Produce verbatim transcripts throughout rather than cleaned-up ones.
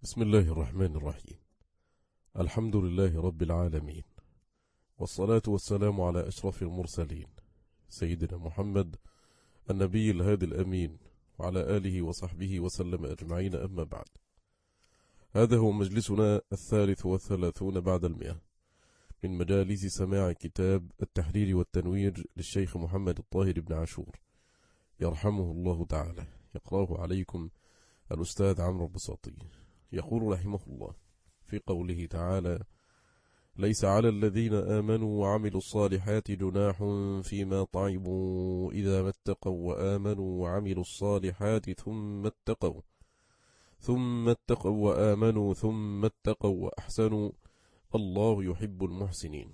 بسم الله الرحمن الرحيم. الحمد لله رب العالمين، والصلاة والسلام على أشرف المرسلين سيدنا محمد النبي الهادي الأمين وعلى آله وصحبه وسلم أجمعين، أما بعد. هذا هو مجلسنا الثالث والثلاثون بعد المئة من مجالس سماع كتاب التحرير والتنوير للشيخ محمد الطاهر بن عاشور يرحمه الله تعالى. يقرأه عليكم الأستاذ عمرو البساطي. يقول رحمه الله في قوله تعالى: ليس على الذين آمنوا وعملوا الصالحات جناح فيما طعموا إذا ما اتقوا وآمنوا وعملوا الصالحات ثم اتقوا ثم اتقوا وآمنوا ثم اتقوا وأحسنوا الله يحب المحسنين.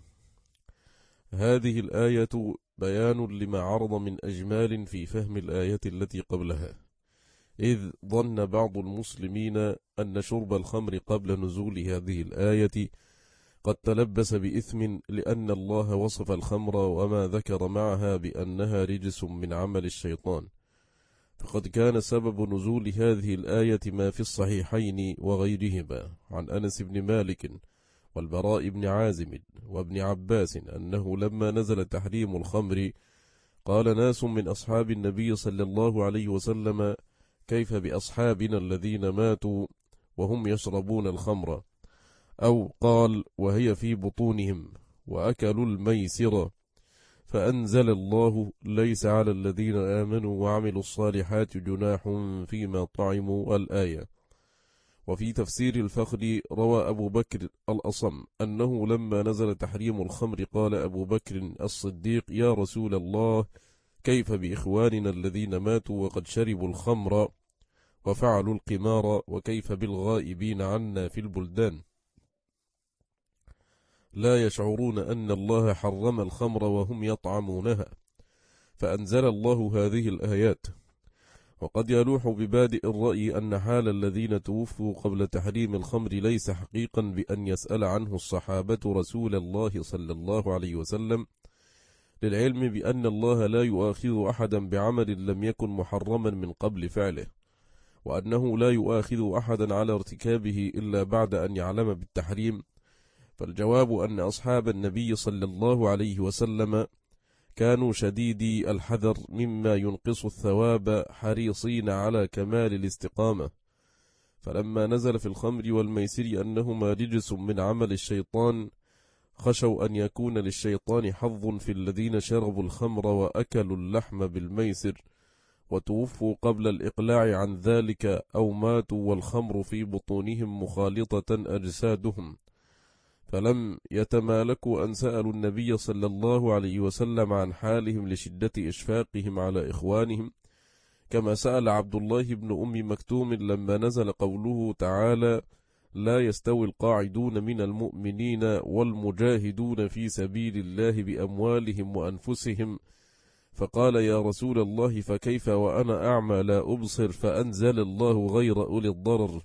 هذه الآية بيان لما عرض من أجمال في فهم الآية التي قبلها، إذ ظن بعض المسلمين أن شرب الخمر قبل نزول هذه الآية قد تلبس بإثم، لأن الله وصف الخمر وما ذكر معها بأنها رجس من عمل الشيطان، فقد كان سبب نزول هذه الآية ما في الصحيحين وغيرهما عن أنس بن مالك والبراء بن عازم وابن عباس أنه لما نزل تحريم الخمر قال ناس من أصحاب النبي صلى الله عليه وسلم: كيف بأصحابنا الذين ماتوا وهم يشربون الخمر؟ أو قال: وهي في بطونهم وأكلوا الميسر، فأنزل الله: ليس على الذين آمنوا وعملوا الصالحات جناح فيما طعموا الآية. وفي تفسير الفخر روى أبو بكر الأصم أنه لما نزل تحريم الخمر قال أبو بكر الصديق: يا رسول الله، كيف بإخواننا الذين ماتوا وقد شربوا الخمر وفعلوا القمار، وكيف بالغائبين عنا في البلدان لا يشعرون أن الله حرم الخمر وهم يطعمونها؟ فأنزل الله هذه الآيات. وقد يلوح ببادئ الرأي أن حال الذين توفوا قبل تحريم الخمر ليس حقيقا بأن يسأل عنه الصحابة رسول الله صلى الله عليه وسلم، للعلم بأن الله لا يؤاخذ أحدا بعمل لم يكن محرما من قبل فعله، وأنه لا يؤاخذ أحدا على ارتكابه إلا بعد أن يعلم بالتحريم. فالجواب أن أصحاب النبي صلى الله عليه وسلم كانوا شديدي الحذر مما ينقص الثواب، حريصين على كمال الاستقامة. فلما نزل في الخمر والميسر أنهما رجس من عمل الشيطان خشوا أن يكون للشيطان حظ في الذين شربوا الخمر وأكلوا اللحم بالميسر وتوفوا قبل الإقلاع عن ذلك، أو ماتوا والخمر في بطونهم مخالطة أجسادهم، فلم يتمالكوا أن سألوا النبي صلى الله عليه وسلم عن حالهم لشدة إشفاقهم على إخوانهم، كما سأل عبد الله بن أم مكتوم لما نزل قوله تعالى: لا يستوي القاعدون من المؤمنين والمجاهدون في سبيل الله بأموالهم وأنفسهم، فقال: يا رسول الله، فكيف وأنا أعمى لا أبصر؟ فأنزل الله: غير أولي الضرر.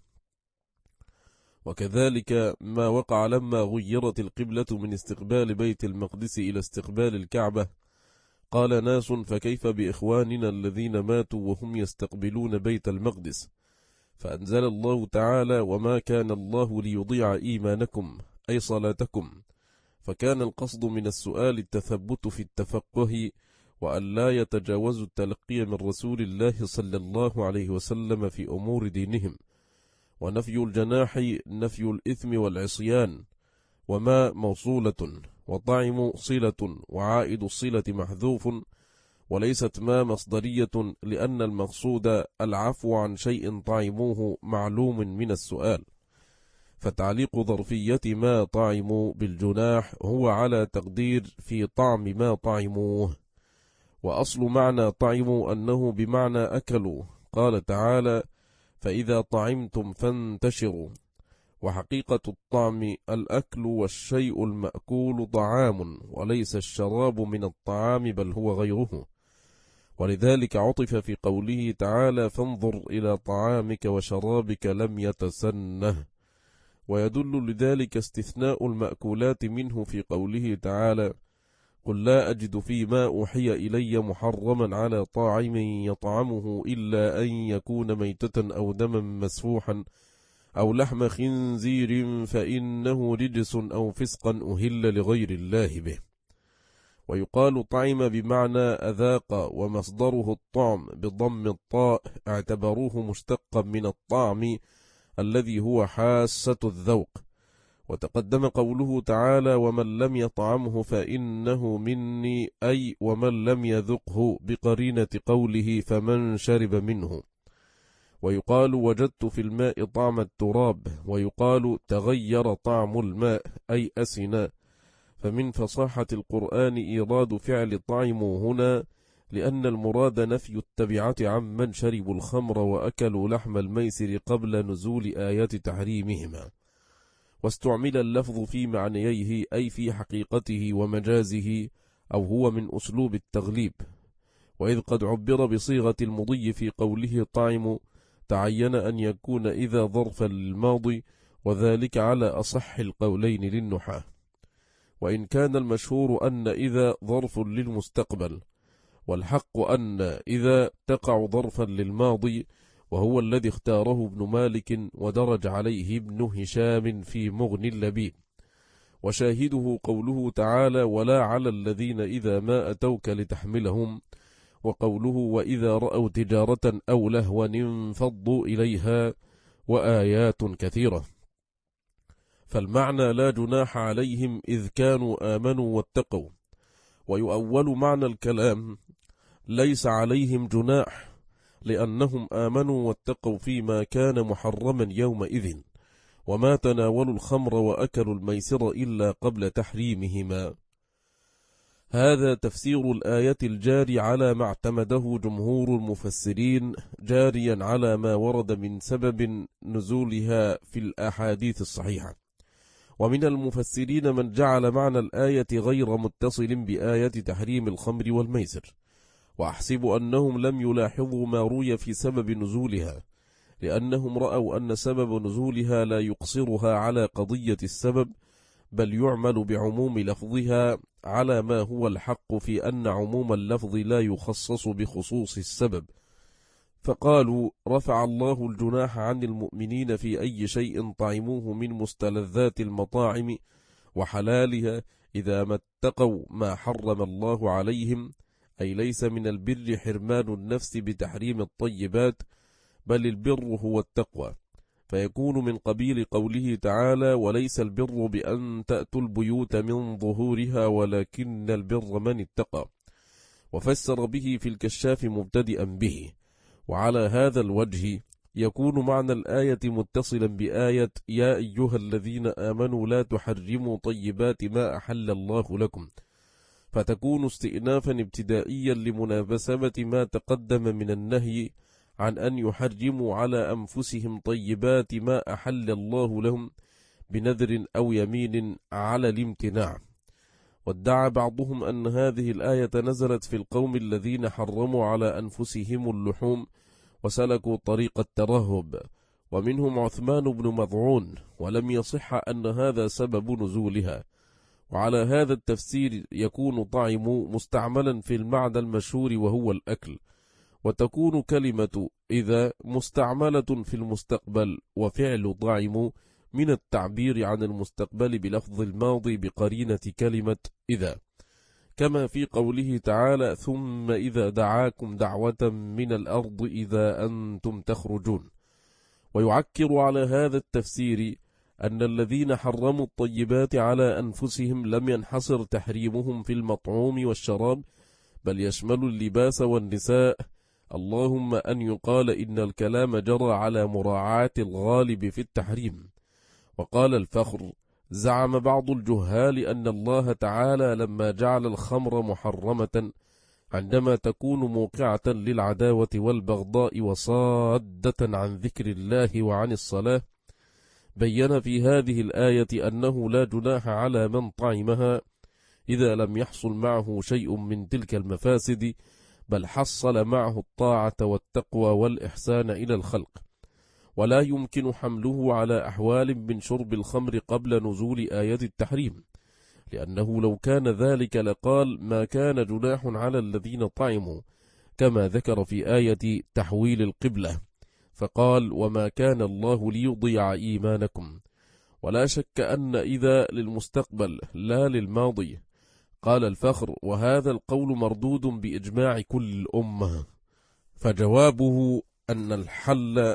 وكذلك ما وقع لما غيرت القبلة من استقبال بيت المقدس إلى استقبال الكعبة، قال ناس: فكيف بإخواننا الذين ماتوا وهم يستقبلون بيت المقدس؟ فأنزل الله تعالى: وما كان الله ليضيع إيمانكم أي صلاتكم. فكان القصد من السؤال التثبت في التفقه، وأن لا يتجاوزوا التلقي من رسول الله صلى الله عليه وسلم في أمور دينهم. ونفي الجناح نفي الإثم والعصيان، وما موصولة، وطعم صلة، وعائد الصلة محذوف، وليست ما مصدرية، لأن المقصود العفو عن شيء طعموه معلوم من السؤال. فتعليق ظرفية ما طعموا بالجناح هو على تقدير في طعم ما طعموه. وأصل معنى طعموا أنه بمعنى أكلوا، قال تعالى: فإذا طعمتم فانتشروا. وحقيقة الطعم الأكل، والشيء المأكول طعام، وليس الشراب من الطعام بل هو غيره. ولذلك عطف في قوله تعالى: فانظر إلى طعامك وشرابك لم يتسنه. ويدل لذلك استثناء المأكولات منه في قوله تعالى: قل لا أجد فيما أوحي إلي محرما على طاعم يطعمه إلا أن يكون ميتة أو دما مسفوحا أو لحم خنزير فإنه رجس أو فسقا أهل لغير الله به. ويقال طعم بمعنى أذاق، ومصدره الطعم بضم الطاء، اعتبروه مشتقا من الطعم الذي هو حاسة الذوق. وتقدم قوله تعالى: ومن لم يطعمه فإنه مني، أي ومن لم يذقه، بقرينة قوله فمن شرب منه. ويقال وجدت في الماء طعم التراب، ويقال تغير طعم الماء، أي أسنا. فمن فصاحة القرآن إيراد فعل طعموا هنا، لأن المراد نفي التبعة عمن شربوا الخمر وأكلوا لحم الميسر قبل نزول آيات تحريمهما. واستعمل اللفظ في معنييه، أي في حقيقته ومجازه، أو هو من أسلوب التغليب. وإذ قد عبر بصيغة المضي في قوله طعم، تعين أن يكون إذا ظرفا للماضي، وذلك على أصح القولين للنحاة. وإن كان المشهور أن إذا ظرف للمستقبل، والحق أن إذا تقع ظرفا للماضي، وهو الذي اختاره ابن مالك ودرج عليه ابن هشام في مغني اللبيب. وشاهده قوله تعالى: ولا على الذين إذا ما أتوك لتحملهم، وقوله: وإذا رأوا تجارة أو لهوا انفضوا إليها، وآيات كثيرة. فالمعنى لا جناح عليهم إذ كانوا آمنوا واتقوا. ويؤول معنى الكلام ليس عليهم جناح، لأنهم آمنوا واتقوا فيما كان محرما يومئذ، وما تناولوا الخمر وأكلوا الميسر إلا قبل تحريمهما. هذا تفسير الآية الجاري على ما اعتمده جمهور المفسرين، جاريا على ما ورد من سبب نزولها في الأحاديث الصحيحة. ومن المفسرين من جعل معنى الآية غير متصل بآية تحريم الخمر والميسر، وأحسب أنهم لم يلاحظوا ما روي في سبب نزولها، لأنهم رأوا أن سبب نزولها لا يقصرها على قضية السبب، بل يعمل بعموم لفظها على ما هو الحق في أن عموم اللفظ لا يخصص بخصوص السبب. فقالوا: رفع الله الجناح عن المؤمنين في أي شيء طعموه من مستلذات المطاعم وحلالها إذا ما اتقوا ما حرم الله عليهم، أي ليس من البر حرمان النفس بتحريم الطيبات، بل البر هو التقوى، فيكون من قبيل قوله تعالى: وليس البر بأن تأتوا البيوت من ظهورها ولكن البر من اتقى. وفسر به في الكشاف مبتدئا به. وعلى هذا الوجه يكون معنى الآية متصلا بآية: يا أيها الذين آمنوا لا تحرموا طيبات ما أحل الله لكم، فتكون استئنافا ابتدائيا لمناسبة ما تقدم من النهي عن أن يحرموا على أنفسهم طيبات ما أحل الله لهم بنذر أو يمين على الامتناع. وادعى بعضهم أن هذه الآية نزلت في القوم الذين حرموا على أنفسهم اللحوم وسلكوا طريق الترهب، ومنهم عثمان بن مضعون، ولم يصح أن هذا سبب نزولها. وعلى هذا التفسير يكون طعم مستعملا في المعنى المشهور وهو الأكل، وتكون كلمة إذا مستعملة في المستقبل، وفعل طعم من التعبير عن المستقبل بلفظ الماضي بقرينة كلمة إذا، كما في قوله تعالى: ثم إذا دعاكم دعوة من الأرض إذا أنتم تخرجون. ويعكر على هذا التفسير أن الذين حرموا الطيبات على أنفسهم لم ينحصر تحريمهم في المطعوم والشراب، بل يشمل اللباس والنساء، اللهم أن يقال إن الكلام جرى على مراعاة الغالب في التحريم. وقال الفخر: زعم بعض الجهال أن الله تعالى لما جعل الخمر محرمة عندما تكون موقعة للعداوة والبغضاء وصادة عن ذكر الله وعن الصلاة، بين في هذه الآية أنه لا جناح على من طعمها إذا لم يحصل معه شيء من تلك المفاسد، بل حصل معه الطاعة والتقوى والإحسان إلى الخلق. ولا يمكن حمله على أحوال من شرب الخمر قبل نزول آية التحريم، لأنه لو كان ذلك لقال ما كان جناح على الذين طعموا، كما ذكر في آية تحويل القبلة: فقال: وما كان الله ليضيع إيمانكم. ولا شك أن إذا للمستقبل لا للماضي. قال الفخر: وهذا القول مردود بإجماع كل الأمة. فجوابه أن الحل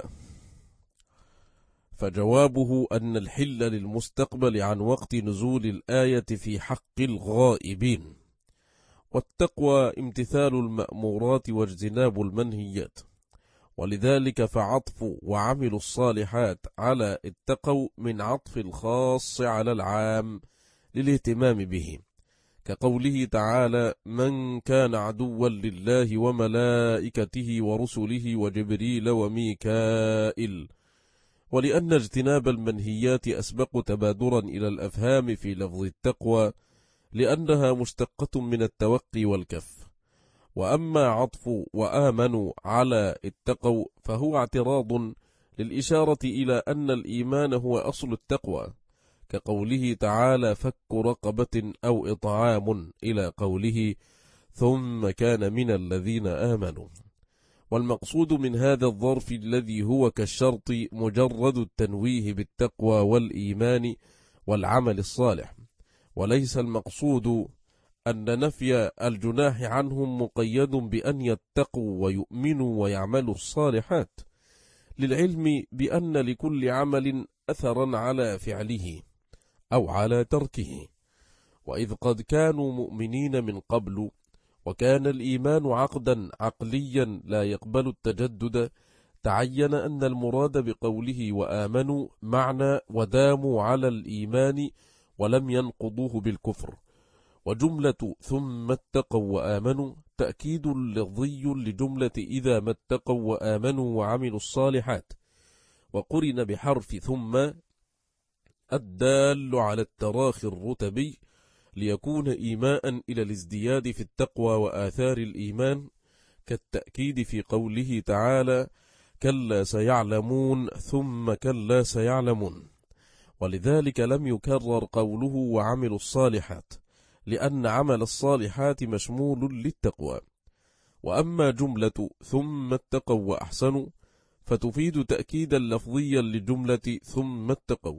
فجوابه أن الحل للمستقبل عن وقت نزول الآية في حق الغائبين. والتقوى امتثال المأمورات واجتناب المنهيات، ولذلك فعطف وعملوا الصالحات على اتقوا من عطف الخاص على العام للاهتمام به، كقوله تعالى: من كان عدوا لله وملائكته ورسله وجبريل وميكائيل. ولأن اجتناب المنهيات أسبق تبادرا إلى الأفهام في لفظ التقوى، لأنها مشتقة من التوقي والكف. وأما عطف وآمنوا على اتقوا فهو اعتراض للإشارة إلى أن الإيمان هو أصل التقوى، كقوله تعالى: فك رقبة أو إطعام، إلى قوله: ثم كان من الذين آمنوا. والمقصود من هذا الظرف الذي هو كالشرط مجرد التنويه بالتقوى والإيمان والعمل الصالح، وليس المقصود أن نفي الجناح عنهم مقيد بأن يتقوا ويؤمنوا ويعملوا الصالحات، للعلم بأن لكل عمل أثرا على فعله أو على تركه. وإذ قد كانوا مؤمنين من قبل، وكان الإيمان عقدا عقليا لا يقبل التجدد، تعين أن المراد بقوله وآمنوا معنى وداموا على الإيمان ولم ينقضوه بالكفر. وجملة ثم اتقوا وآمنوا تأكيد لفظي لجملة إذا ما اتقوا وآمنوا وعملوا الصالحات، وقرن بحرف ثم الدال على التراخي الرتبي، ليكون إيماء إلى الازدياد في التقوى وآثار الإيمان، كالتأكيد في قوله تعالى: كلا سيعلمون ثم كلا سيعلمون. ولذلك لم يكرر قوله وعملوا الصالحات، لأن عمل الصالحات مشمول للتقوى. وأما جملة ثم اتقوا وأحسنوا فتفيد تأكيدا لفظيا لجملة ثم اتقوا،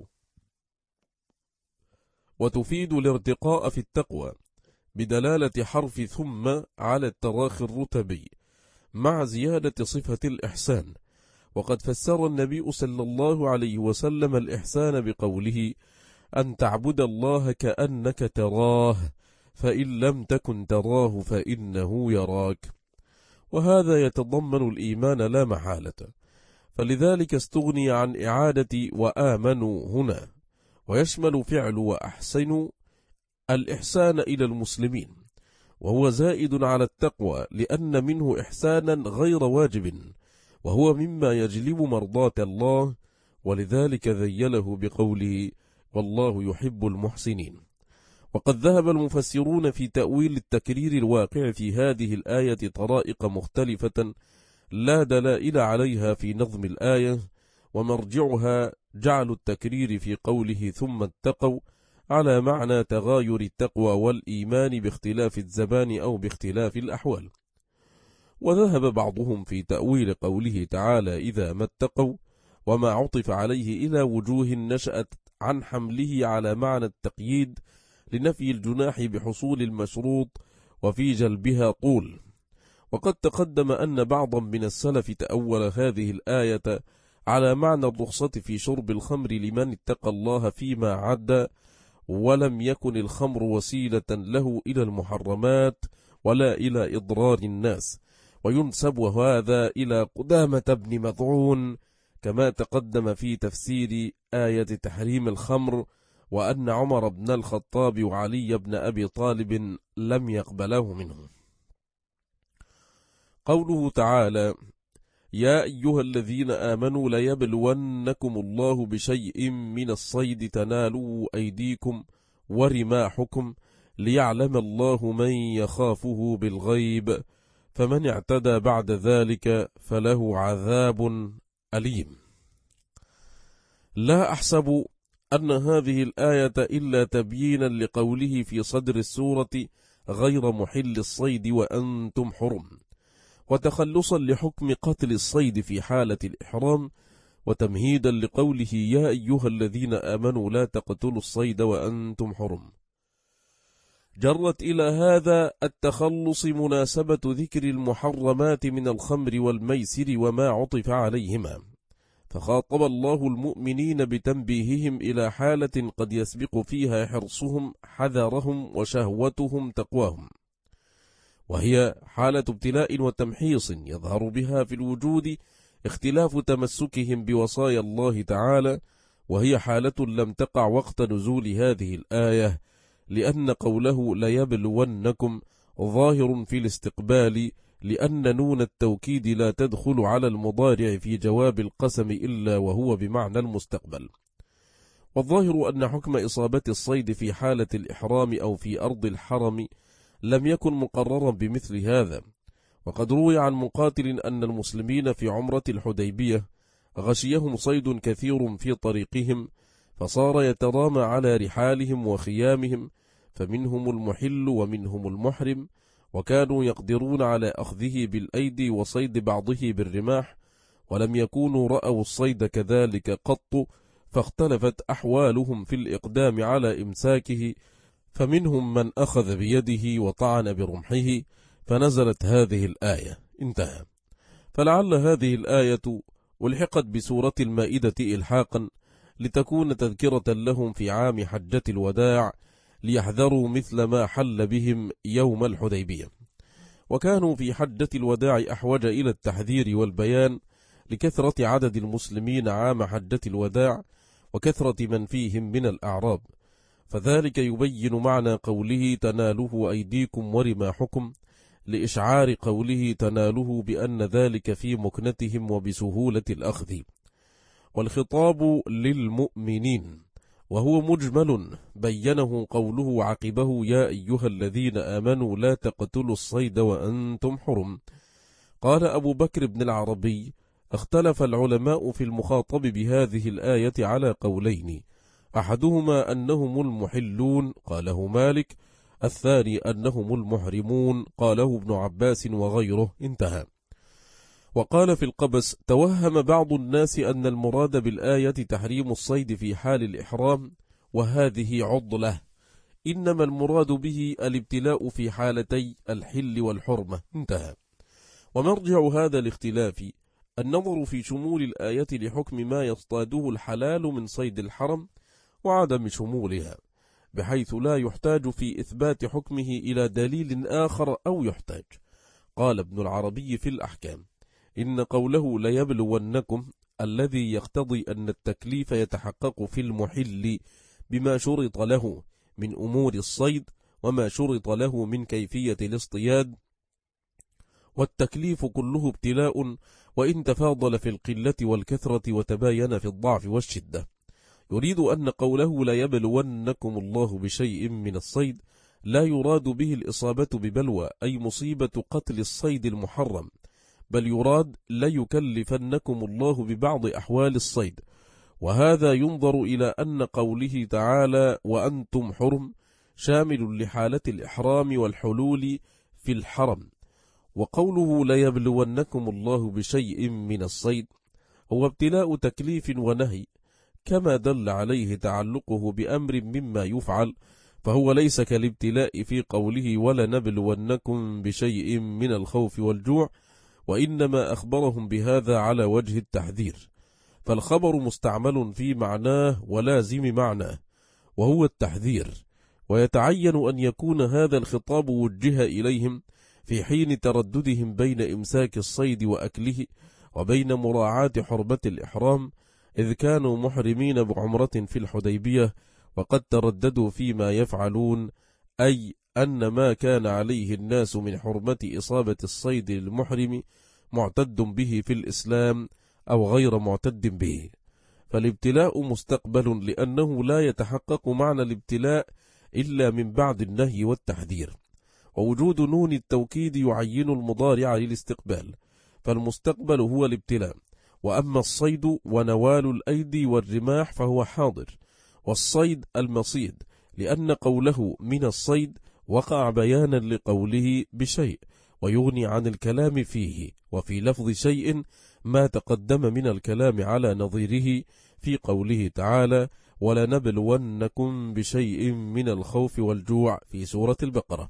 وتفيد الارتقاء في التقوى بدلالة حرف ثم على التراخي الرتبي مع زيادة صفة الإحسان. وقد فسر النبي صلى الله عليه وسلم الإحسان بقوله: أن تعبد الله كأنك تراه فإن لم تكن تراه فإنه يراك. وهذا يتضمن الإيمان لا محالة، فلذلك استغني عن إعادة وآمنوا هنا، ويشمل فعل وأحسنوا الإحسان إلى المسلمين، وهو زائد على التقوى لأن منه إحسانا غير واجب، وهو مما يجلب مرضاة الله، ولذلك ذيله بقوله: والله يحب المحسنين. وقد ذهب المفسرون في تأويل التكرير الواقع في هذه الآية طرائق مختلفة لا دلائل عليها في نظم الآية، ومرجعها جعل التكرير في قوله ثم اتقوا على معنى تغاير التقوى والإيمان باختلاف الزمان أو باختلاف الأحوال. وذهب بعضهم في تأويل قوله تعالى إذا ما اتقوا وما عطف عليه إلى وجوه نشأت عن حمله على معنى التقييد لنفي الجناح بحصول المشروط وفي جلبها طول. وقد تقدم أن بعضا من السلف تأول هذه الآية على معنى الرخصة في شرب الخمر لمن اتقى الله فيما عد، ولم يكن الخمر وسيلة له إلى المحرمات ولا إلى إضرار الناس، وينسب هذا إلى قدامة بن مذعون كما تقدم في تفسير آية تحريم الخمر، وأن عمر بن الخطاب وعلي بن أبي طالب لم يقبله منه. قوله تعالى: يا أيها الذين آمنوا ليبلونكم الله بشيء من الصيد تنالوا أيديكم ورماحكم ليعلم الله من يخافه بالغيب فمن اعتدى بعد ذلك فله عذاب أليم. لا أحسب أن هذه الآية إلا تبيينا لقوله في صدر السورة غير محل الصيد وأنتم حرم، وتخلصا لحكم قتل الصيد في حالة الإحرام، وتمهيدا لقوله يا أيها الذين آمنوا لا تقتلوا الصيد وأنتم حرم. جرت إلى هذا التخلص مناسبة ذكر المحرمات من الخمر والميسر وما عطف عليهما، فخاطب الله المؤمنين بتنبيههم إلى حالة قد يسبق فيها حرصهم حذرهم وشهوتهم تقواهم، وهي حالة ابتلاء وتمحيص يظهر بها في الوجود اختلاف تمسكهم بوصايا الله تعالى، وهي حالة لم تقع وقت نزول هذه الآية، لأن قوله ليبلونكم ظاهر في الاستقبال، لأن نون التوكيد لا تدخل على المضارع في جواب القسم إلا وهو بمعنى المستقبل. والظاهر أن حكم إصابة الصيد في حالة الإحرام أو في أرض الحرم لم يكن مقررا بمثل هذا. وقد روي عن مقاتل أن المسلمين في عمرة الحديبية غشيهم صيد كثير في طريقهم، فصار يترامى على رحالهم وخيامهم، فمنهم المحل ومنهم المحرم، وكانوا يقدرون على أخذه بالأيدي وصيد بعضه بالرماح، ولم يكونوا رأوا الصيد كذلك قط، فاختلفت أحوالهم في الإقدام على إمساكه، فمنهم من أخذ بيده وطعن برمحه، فنزلت هذه الآية. انتهى. فلعل هذه الآية ألحقت بسورة المائدة إلحاقا لتكون تذكرة لهم في عام حجة الوداع، ليحذروا مثل ما حل بهم يوم الحديبية، وكانوا في حجة الوداع أحوج إلى التحذير والبيان لكثرة عدد المسلمين عام حجة الوداع وكثرة من فيهم من الأعراب، فذلك يبين معنى قوله تناله أيديكم ورماحكم، لإشعار قوله تناله بأن ذلك في مكنتهم وبسهولة الأخذ. والخطاب للمؤمنين، وهو مجمل بينه قوله عقبه يا أيها الذين آمنوا لا تقتلوا الصيد وأنتم حرم. قال أبو بكر بن العربي اختلف العلماء في المخاطب بهذه الآية على قولين، أحدهما أنهم المحلون قاله مالك، الثاني أنهم المحرمون قاله ابن عباس وغيره. انتهى. وقال في القبس توهم بعض الناس أن المراد بالآية تحريم الصيد في حال الإحرام، وهذه عضلة، إنما المراد به الابتلاء في حالتي الحل والحرمة. انتهى. ومرجع هذا الاختلاف النظر في شمول الآية لحكم ما يصطاده الحلال من صيد الحرم، وعدم شمولها، بحيث لا يحتاج في إثبات حكمه إلى دليل آخر أو يحتاج. قال ابن العربي في الأحكام إن قوله ليبلونكم الذي يقتضي أن التكليف يتحقق في المحل بما شرط له من أمور الصيد وما شرط له من كيفية الاصطياد، والتكليف كله ابتلاء، وإن تفاضل في القلة والكثرة وتباين في الضعف والشدة. يريد أن قوله ليبلونكم الله بشيء من الصيد لا يراد به الإصابة ببلوى أي مصيبة قتل الصيد المحرم، بل يراد ليكلفنكم الله ببعض أحوال الصيد، وهذا ينظر إلى أن قوله تعالى وأنتم حرم شامل لحالة الإحرام والحلول في الحرم، وقوله ليبلونكم الله بشيء من الصيد هو ابتلاء تكليف ونهي، كما دل عليه تعلقه بأمر مما يفعل، فهو ليس كالابتلاء في قوله ولنبلونكم بشيء من الخوف والجوع، وإنما أخبرهم بهذا على وجه التحذير، فالخبر مستعمل في معناه ولازم معناه وهو التحذير، ويتعين أن يكون هذا الخطاب وجه إليهم في حين ترددهم بين إمساك الصيد وأكله وبين مراعاة حرمة الإحرام، إذ كانوا محرمين بعمرة في الحديبية وقد ترددوا فيما يفعلون، أي أن ما كان عليه الناس من حرمة إصابة الصيد للمحرم معتد به في الإسلام أو غير معتد به، فالابتلاء مستقبل، لأنه لا يتحقق معنى الابتلاء إلا من بعد النهي والتحذير، ووجود نون التوكيد يعين المضارع للاستقبال، فالمستقبل هو الابتلاء، وأما الصيد ونوال الأيدي والرماح فهو حاضر، والصيد المصيد، لأن قوله من الصيد وقع بيانا لقوله بشيء، ويغني عن الكلام فيه. وفي لفظ شيء ما تقدم من الكلام على نظيره في قوله تعالى: ولنبلونكم بشيء من الخوف والجوع في سورة البقرة.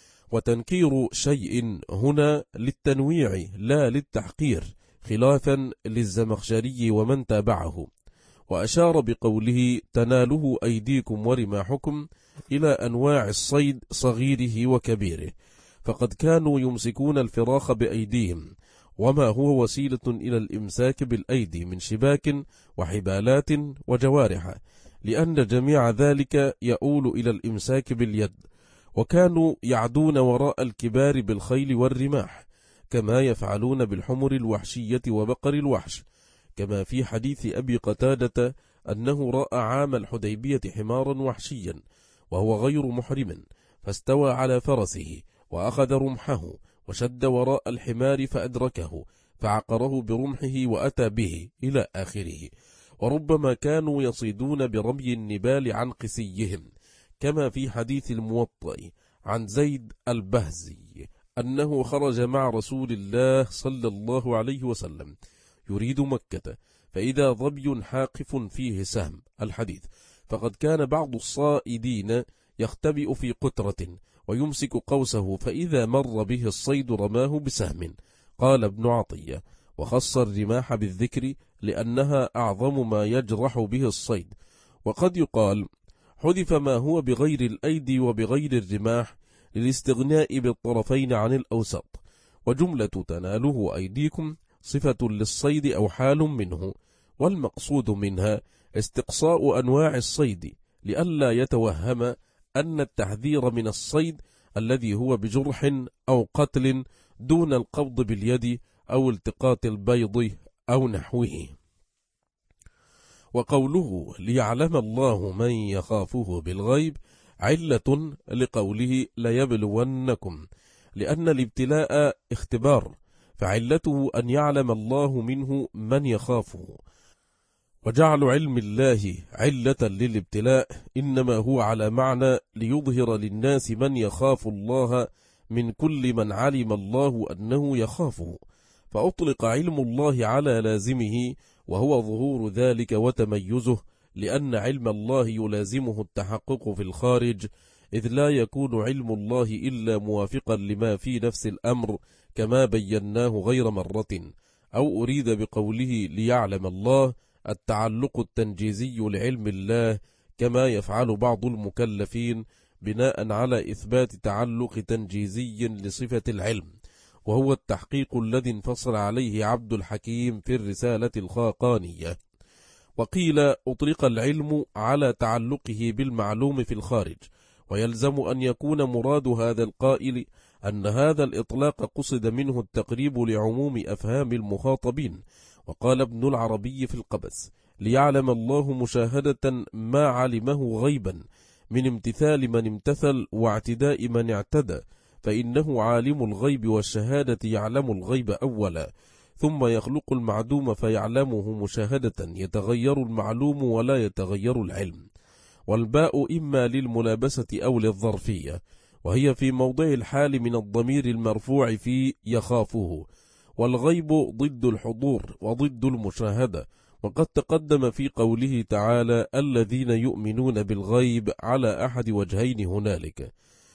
وتنكير شيء هنا للتنويع لا للتحقير، خلافا للزمخشري ومن تابعه. وأشار بقوله: تناله أيديكم ورماحكم إلى أنواع الصيد صغيره وكبيره، فقد كانوا يمسكون الفراخ بأيديهم، وما هو وسيلة إلى الإمساك بالأيدي من شباك وحبالات وجوارح، لأن جميع ذلك يؤول إلى الإمساك باليد. وكانوا يعدون وراء الكبار بالخيل والرماح، كما يفعلون بالحمر الوحشية وبقر الوحش، كما في حديث أبي قتادة أنه رأى عام الحديبية حمارا وحشيا وهو غير محرم، فاستوى على فرسه وأخذ رمحه وشد وراء الحمار فأدركه فعقره برمحه وأتى به إلى آخره. وربما كانوا يصيدون برمي النبال عن قسيهم، كما في حديث الموطأ عن زيد البهزي أنه خرج مع رسول الله صلى الله عليه وسلم يريد مكة، فإذا ظبي حاقف فيه سهم الحديث، فقد كان بعض الصائدين يختبئ في قترة ويمسك قوسه، فإذا مر به الصيد رماه بسهم. قال ابن عطية: وخص الرماح بالذكر لأنها أعظم ما يجرح به الصيد. وقد يقال حذف ما هو بغير الأيدي وبغير الرماح للاستغناء بالطرفين عن الأوسط. وجملة تناله أيديكم صفة للصيد أو حال منه، والمقصود منها استقصاء أنواع الصيد، لئلا يتوهم أن التحذير من الصيد الذي هو بجرح أو قتل دون القبض باليد أو التقاط البيض أو نحوه. وقوله: ليعلم الله من يخافه بالغيب، علة لقوله: ليبلونكم، لأن الابتلاء اختبار، فعلته أن يعلم الله منه من يخافه. وجعل علم الله علة للابتلاء إنما هو على معنى ليظهر للناس من يخاف الله من كل من علم الله أنه يخافه، فأطلق علم الله على لازمه وهو ظهور ذلك وتميزه، لأن علم الله يلازمه التحقق في الخارج، إذ لا يكون علم الله إلا موافقا لما في نفس الأمر، كما بيناه غير مرة. أو أريد بقوله ليعلم الله التعلق التنجيزي لعلم الله، كما يفعل بعض المكلفين بناء على إثبات تعلق تنجيزي لصفة العلم، وهو التحقيق الذي انفصل عليه عبد الحكيم في الرسالة الخاقانية. وقيل أطلق العلم على تعلقه بالمعلوم في الخارج، ويلزم أن يكون مراد هذا القائل أن هذا الإطلاق قصد منه التقريب لعموم أفهام المخاطبين. وقال ابن العربي في القبس: ليعلم الله مشاهدة ما علمه غيبا من امتثال من امتثل واعتداء من اعتدى، فإنه عالم الغيب والشهادة يعلم الغيب أولا، ثم يخلق المعدوم فيعلمه مشاهدة، يتغير المعلوم ولا يتغير العلم. والباء إما للملابسة أو للظرفية، وهي في موضع الحال من الضمير المرفوع في يخافه. والغيب ضد الحضور وضد المشاهدة، وقد تقدم في قوله تعالى: الذين يؤمنون بالغيب على أحد وجهين هنالك.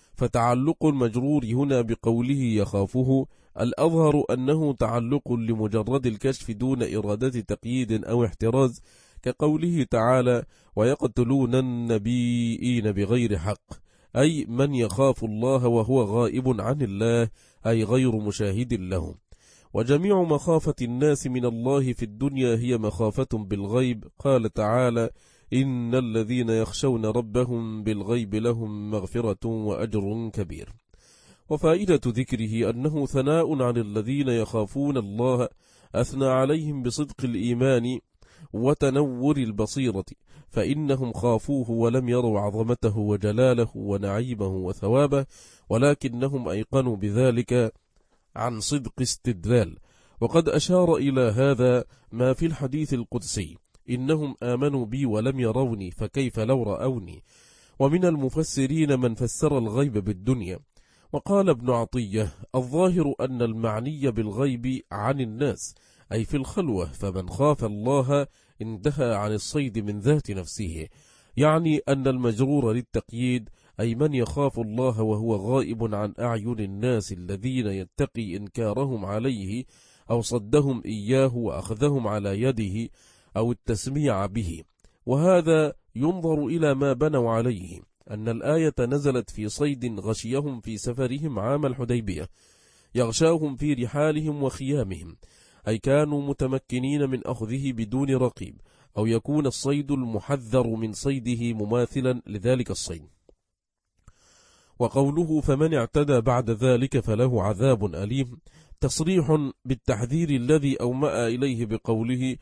فتعلق المجرور هنا بقوله يخافه الأظهر أنه تعلق لمجرد الكشف دون إرادة تقييد أو احتراز، كقوله تعالى: ويقتلون النبيين بغير حق، أي من يخاف الله وهو غائب عن الله، أي غير مشاهد له. وجميع مخافة الناس من الله في الدنيا هي مخافة بالغيب. قال تعالى: إن الذين يخشون ربهم بالغيب لهم مغفرة وأجر كبير. وفائدة ذكره أنه ثناء عن الذين يخافون الله، أثنى عليهم بصدق الإيمان وتنور البصيرة، فإنهم خافوه ولم يروا عظمته وجلاله ونعيمه وثوابه، ولكنهم أيقنوا بذلك عن صدق استدلال. وقد أشار إلى هذا ما في الحديث القدسي: إنهم آمنوا بي ولم يروني فكيف لو رأوني. ومن المفسرين من فسر الغيب بالدنيا، وقال ابن عطية: الظاهر أن المعني بالغيب عن الناس أي في الخلوة، فمن خاف الله انتهى عن الصيد من ذات نفسه، يعني أن المجرور للتقييد أي من يخاف الله وهو غائب عن أعين الناس الذين يتقي إنكارهم عليه أو صدهم إياه وأخذهم على يده أو التسميع به. وهذا ينظر إلى ما بنوا عليه، أن الآية نزلت في صيد غشيهم في سفرهم عام الحديبية، يغشاهم في رحالهم وخيامهم، أي كانوا متمكنين من أخذه بدون رقيب، أو يكون الصيد المحذر من صيده مماثلا لذلك الصيد. وقوله: فمن اعتدى بعد ذلك فله عذاب أليم، تصريح بالتحذير الذي أومأ إليه بقوله: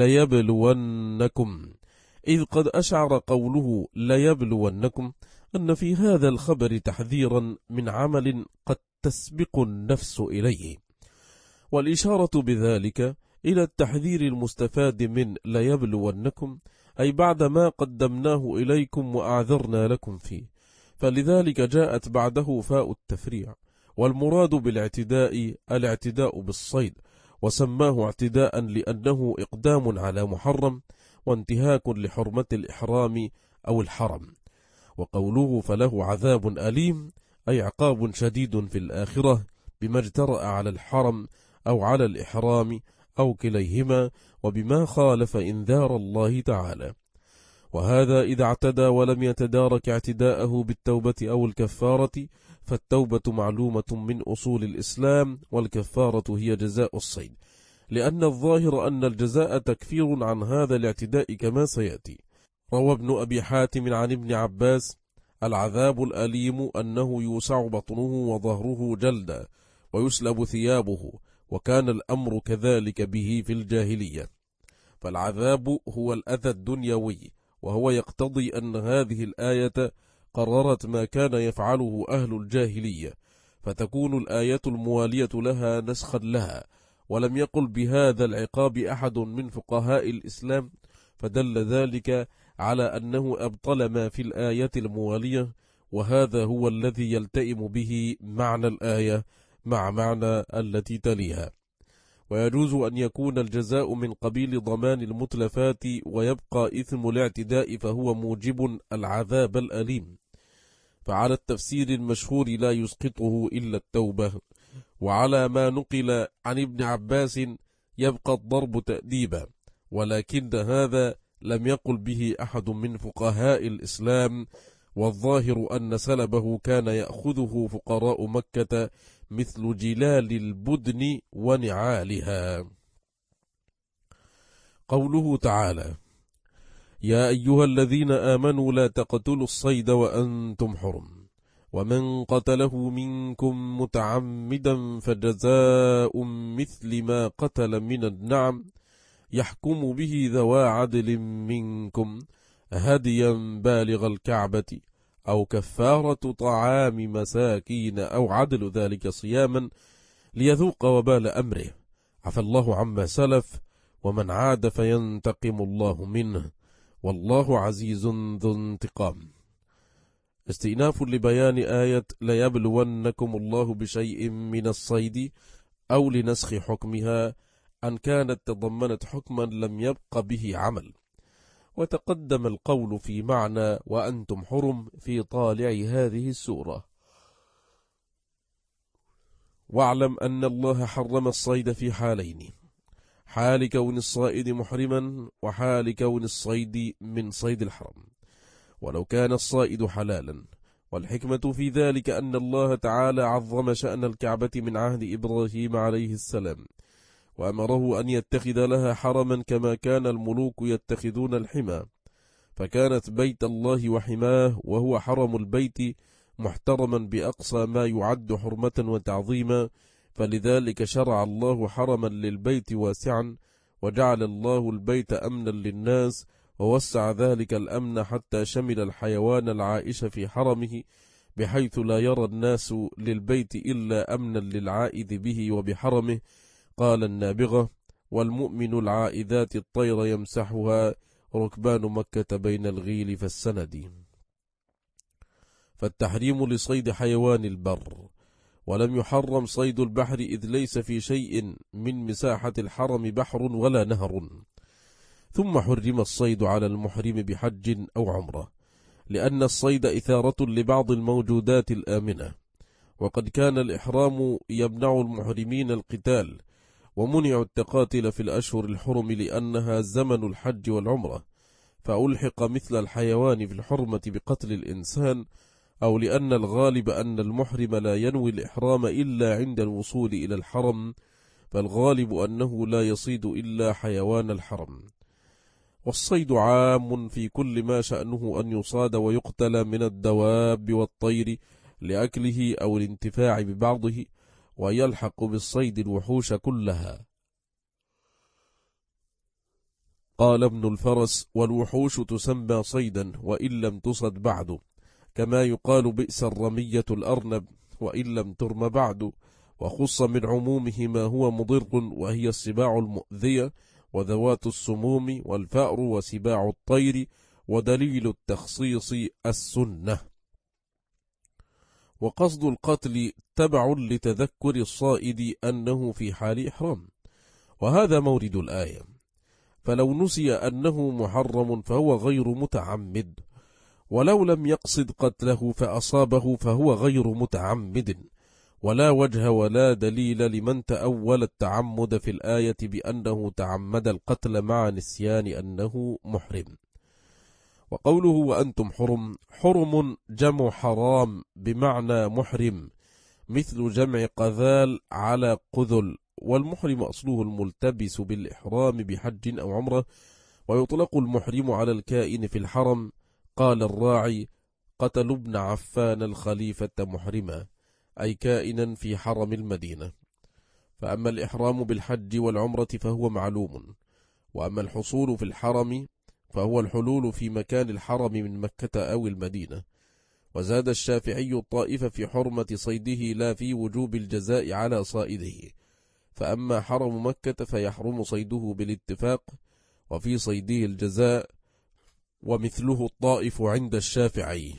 ليبلونكم، إذ قد أشعر قوله ليبلونكم أن في هذا الخبر تحذيرا من عمل قد تسبق النفس إليه، والإشارة بذلك إلى التحذير المستفاد من ليبلونكم، أي بعد ما قدمناه إليكم وأعذرنا لكم فيه، فلذلك جاءت بعده فاء التفريع. والمراد بالاعتداء الاعتداء بالصيد، وسماه اعتداء لأنه إقدام على محرم وانتهاك لحرمة الإحرام أو الحرم. وقوله فله عذاب أليم أي عقاب شديد في الآخرة بما اجترأ على الحرم أو على الإحرام أو كليهما، وبما خالف إنذار الله تعالى. وهذا إذا اعتدى ولم يتدارك اعتداءه بالتوبة أو الكفارة، فالتوبة معلومة من أصول الإسلام، والكفارة هي جزاء الصيد، لأن الظاهر أن الجزاء تكفير عن هذا الاعتداء كما سيأتي. روى ابن أبي حاتم عن ابن عباس: العذاب الأليم أنه يوسع بطنه وظهره جلدا ويسلب ثيابه، وكان الأمر كذلك به في الجاهلية. فالعذاب هو الأذى الدنيوي، وهو يقتضي أن هذه الآية قررت ما كان يفعله أهل الجاهلية، فتكون الآية الموالية لها نسخا لها. ولم يقل بهذا العقاب أحد من فقهاء الإسلام، فدل ذلك على أنه أبطل ما في الآية الموالية، وهذا هو الذي يلتئم به معنى الآية مع معنى التي تليها. ويجوز أن يكون الجزاء من قبيل ضمان المتلفات، ويبقى إثم الاعتداء فهو موجب العذاب الأليم، فعلى التفسير المشهور لا يسقطه إلا التوبة. وعلى ما نقل عن ابن عباس يبقى الضرب تأديبا، ولكن هذا لم يقل به أحد من فقهاء الإسلام، والظاهر أن سلبه كان يأخذه فقراء مكة مثل جلال البدن ونعالها. قوله تعالى: يا أيها الذين آمنوا لا تقتلوا الصيد وأنتم حرم، ومن قتله منكم متعمدا فجزاء مثل ما قتل من النعم يحكم به ذوى عدل منكم هديا بالغ الكعبة أو كفارة طعام مساكين أو عدل ذلك صياما ليذوق وبال أمره، عفى الله عما سلف، ومن عاد فينتقم الله منه، والله عزيز ذو انتقام. استئناف لبيان آية ليبلونكم الله بشيء من الصيد، أو لنسخ حكمها أن كانت تضمنت حكما لم يبق به عمل. وتقدم القول في معنى وأنتم حرم في طالع هذه السورة. واعلم أن الله حرم الصيد في حالين: حال كون الصائد محرما، وحال كون الصيد من صيد الحرم، ولو كان الصائد حلالا. والحكمة في ذلك أن الله تعالى عظم شأن الكعبة من عهد إبراهيم عليه السلام، وأمره أن يتخذ لها حرما كما كان الملوك يتخذون الحمى، فكانت بيت الله وحماه، وهو حرم البيت محترما بأقصى ما يعد حرمة وتعظيما، فلذلك شرع الله حرما للبيت واسعا، وجعل الله البيت أمنا للناس، ووسع ذلك الأمن حتى شمل الحيوان العائش في حرمه، بحيث لا يرى الناس للبيت إلا أمنا للعائذ به وبحرمه. قال النابغة: والمؤمن العائذات الطير يمسحها ركبان مكة بين الغيل فالسند. فالتحريم لصيد حيوان البر ولم يحرم صيد البحر إذ ليس في شيء من مساحة الحرم بحر ولا نهر. ثم حرم الصيد على المحرم بحج أو عمرة، لأن الصيد إثارة لبعض الموجودات الآمنة، وقد كان الإحرام يمنع المحرمين القتال، ومنع التقاتل في الأشهر الحرم لأنها زمن الحج والعمرة، فألحق مثل الحيوان في الحرمة بقتل الإنسان، أو لأن الغالب أن المحرم لا ينوي الإحرام إلا عند الوصول إلى الحرم، فالغالب أنه لا يصيد إلا حيوان الحرم. والصيد عام في كل ما شأنه أن يصاد ويقتل من الدواب والطير لأكله أو الانتفاع ببعضه، ويلحق بالصيد الوحوش كلها. قال ابن الفرس: والوحوش تسمى صيدا وإن لم تصد بعد، كما يقال بئس الرمية الأرنب وإن لم ترم بعد. وخص من عمومه ما هو مضر، وهي السباع المؤذية وذوات السموم والفأر وسباع الطير، ودليل التخصيص السنة. وقصد القتل تبع لتذكر الصائد أنه في حال إحرام، وهذا مورد الآية، فلو نسي أنه محرم فهو غير متعمد، ولو لم يقصد قتله فأصابه فهو غير متعمد، ولا وجه ولا دليل لمن تأول التعمد في الآية بأنه تعمد القتل مع نسيان أنه محرم. وقوله وأنتم حرم، حرم جمع حرام بمعنى محرم، مثل جمع قذال على قذل، والمحرم أصله الملتبس بالإحرام بحج أو عمرة، ويطلق المحرم على الكائن في الحرم. قال الراعي: قتل ابن عفان الخليفة محرما، أي كائنا في حرم المدينة. فأما الإحرام بالحج والعمرة فهو معلوم، وأما الحصول في الحرم فهو الحلول في مكان الحرم من مكة أو المدينة. وزاد الشافعي الطائفة في حرمة صيده لا في وجوب الجزاء على صائده، فأما حرم مكة فيحرم صيده بالاتفاق، وفي صيده الجزاء، ومثله الطائف عند الشافعي.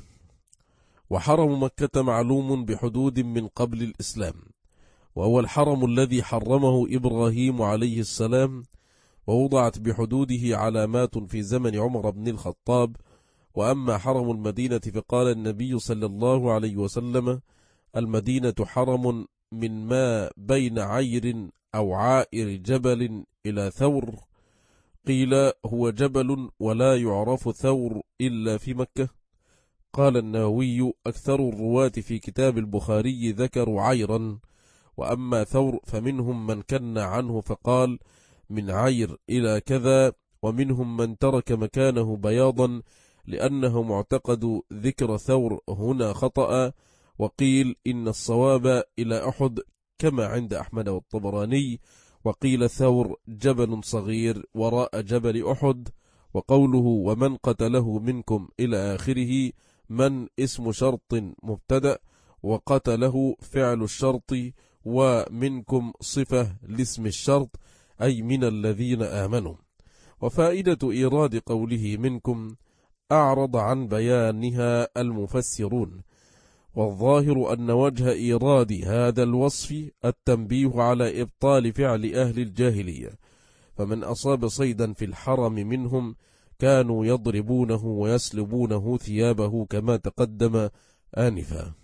وحرم مكة معلوم بحدود من قبل الإسلام، وهو الحرم الذي حرمه إبراهيم عليه السلام، ووضعت بحدوده علامات في زمن عمر بن الخطاب. وأما حرم المدينة فقال النبي صلى الله عليه وسلم: المدينة حرم من ما بين عير أو عائر جبل إلى ثور. قيل: هو جبل ولا يعرف ثور إلا في مكة. قال النووي: أكثر الرواة في كتاب البخاري ذكروا عيرا، وأما ثور فمنهم من كن عنه فقال من عير إلى كذا، ومنهم من ترك مكانه بياضا لأنه معتقد ذكر ثور هنا خطأ. وقيل إن الصواب إلى أحد كما عند أحمد والطبراني. وقيل ثور جبل صغير وراء جبل أحد. وقوله ومن قتله منكم إلى آخره من اسم شرط مبتدأ، وقتله فعل الشرط، ومنكم صفة لاسم الشرط، أي من الذين آمنوا. وفائدة إيراد قوله منكم أعرض عن بيانها المفسرون، والظاهر أن وجه إيراد هذا الوصف التنبيه على إبطال فعل أهل الجاهلية، فمن أصاب صيدا في الحرم منهم كانوا يضربونه ويسلبونه ثيابه كما تقدم آنفا.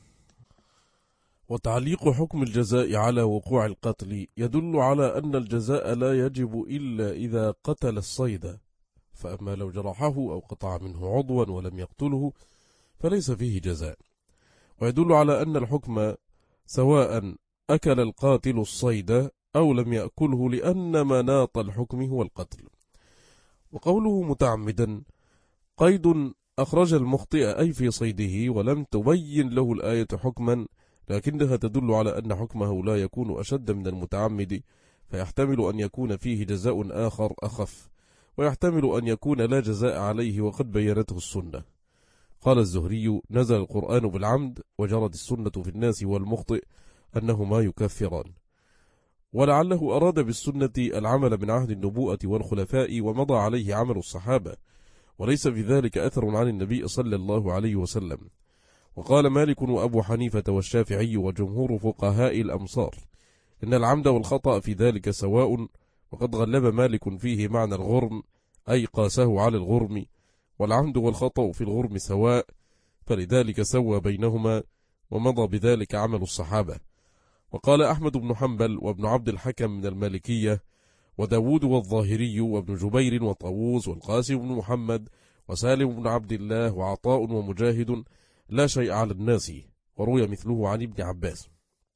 وتعليق حكم الجزاء على وقوع القتل يدل على أن الجزاء لا يجب إلا إذا قتل الصيد، فأما لو جرحه أو قطع منه عضوا ولم يقتله فليس فيه جزاء. ويدل على أن الحكم سواء أكل القاتل الصيد أو لم يأكله، لأن مناط الحكم هو القتل. وقوله متعمدا قيد أخرج المخطئ أي في صيده، ولم تبين له الآية حكما، لكنها تدل على أن حكمه لا يكون أشد من المتعمد، فيحتمل أن يكون فيه جزاء آخر أخف، ويحتمل أن يكون لا جزاء عليه وقد بينته السنة. قال الزهري: نزل القرآن بالعمد، وجرت السنة في الناس والمخطئ أنهما يكفران. ولعله أراد بالسنة العمل من عهد النبوءة والخلفاء، ومضى عليه عمل الصحابة، وليس في ذلك أثر عن النبي صلى الله عليه وسلم. وقال مالك وأبو حنيفة والشافعي وجمهور فقهاء الأمصار إن العمد والخطأ في ذلك سواء، وقد غلب مالك فيه معنى الغرم أي قاسه على الغرم، والعمد والخطأ في الغرم سواء، فلذلك سوى بينهما، ومضى بذلك عمل الصحابة. وقال أحمد بن حنبل وابن عبد الحكم من المالكية وداود والظاهري وابن جبير وطاووس والقاسم بن محمد وسالم بن عبد الله وعطاء ومجاهد لا شيء على الناس، وروي مثله عن ابن عباس.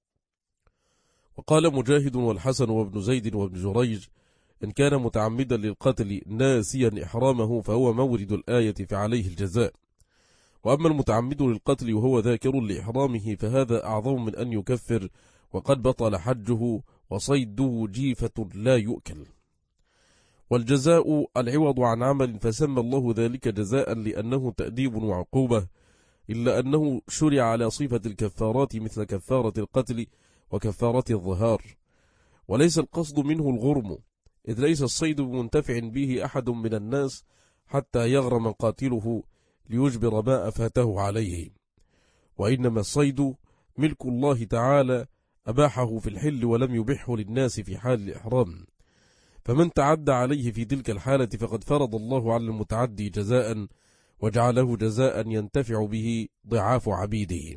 وقال مجاهد والحسن وابن زيد وابن جريج إن كان متعمدا للقتل ناسيا إحرامه فهو مورد الآية فعليه الجزاء، وأما المتعمد للقتل وهو ذاكر لإحرامه فهذا أعظم من أن يكفر، وقد بطل حجه وصيده جيفة لا يؤكل. والجزاء العوض عن عمل، فسمى الله ذلك جزاء لأنه تأديب وعقوبة، إلا أنه شرع على صفة الكفارات مثل كفارة القتل وكفارة الظهار، وليس القصد منه الغرم، إذ ليس الصيد منتفع به أحد من الناس حتى يغرم قاتله ليجبر ما أفاته عليه، وإنما الصيد ملك الله تعالى أباحه في الحل ولم يبحه للناس في حال الإحرام، فمن تعدى عليه في تلك الحالة فقد فرض الله على المتعدي جزاء وجعله جزاء ينتفع به ضعاف عبيده.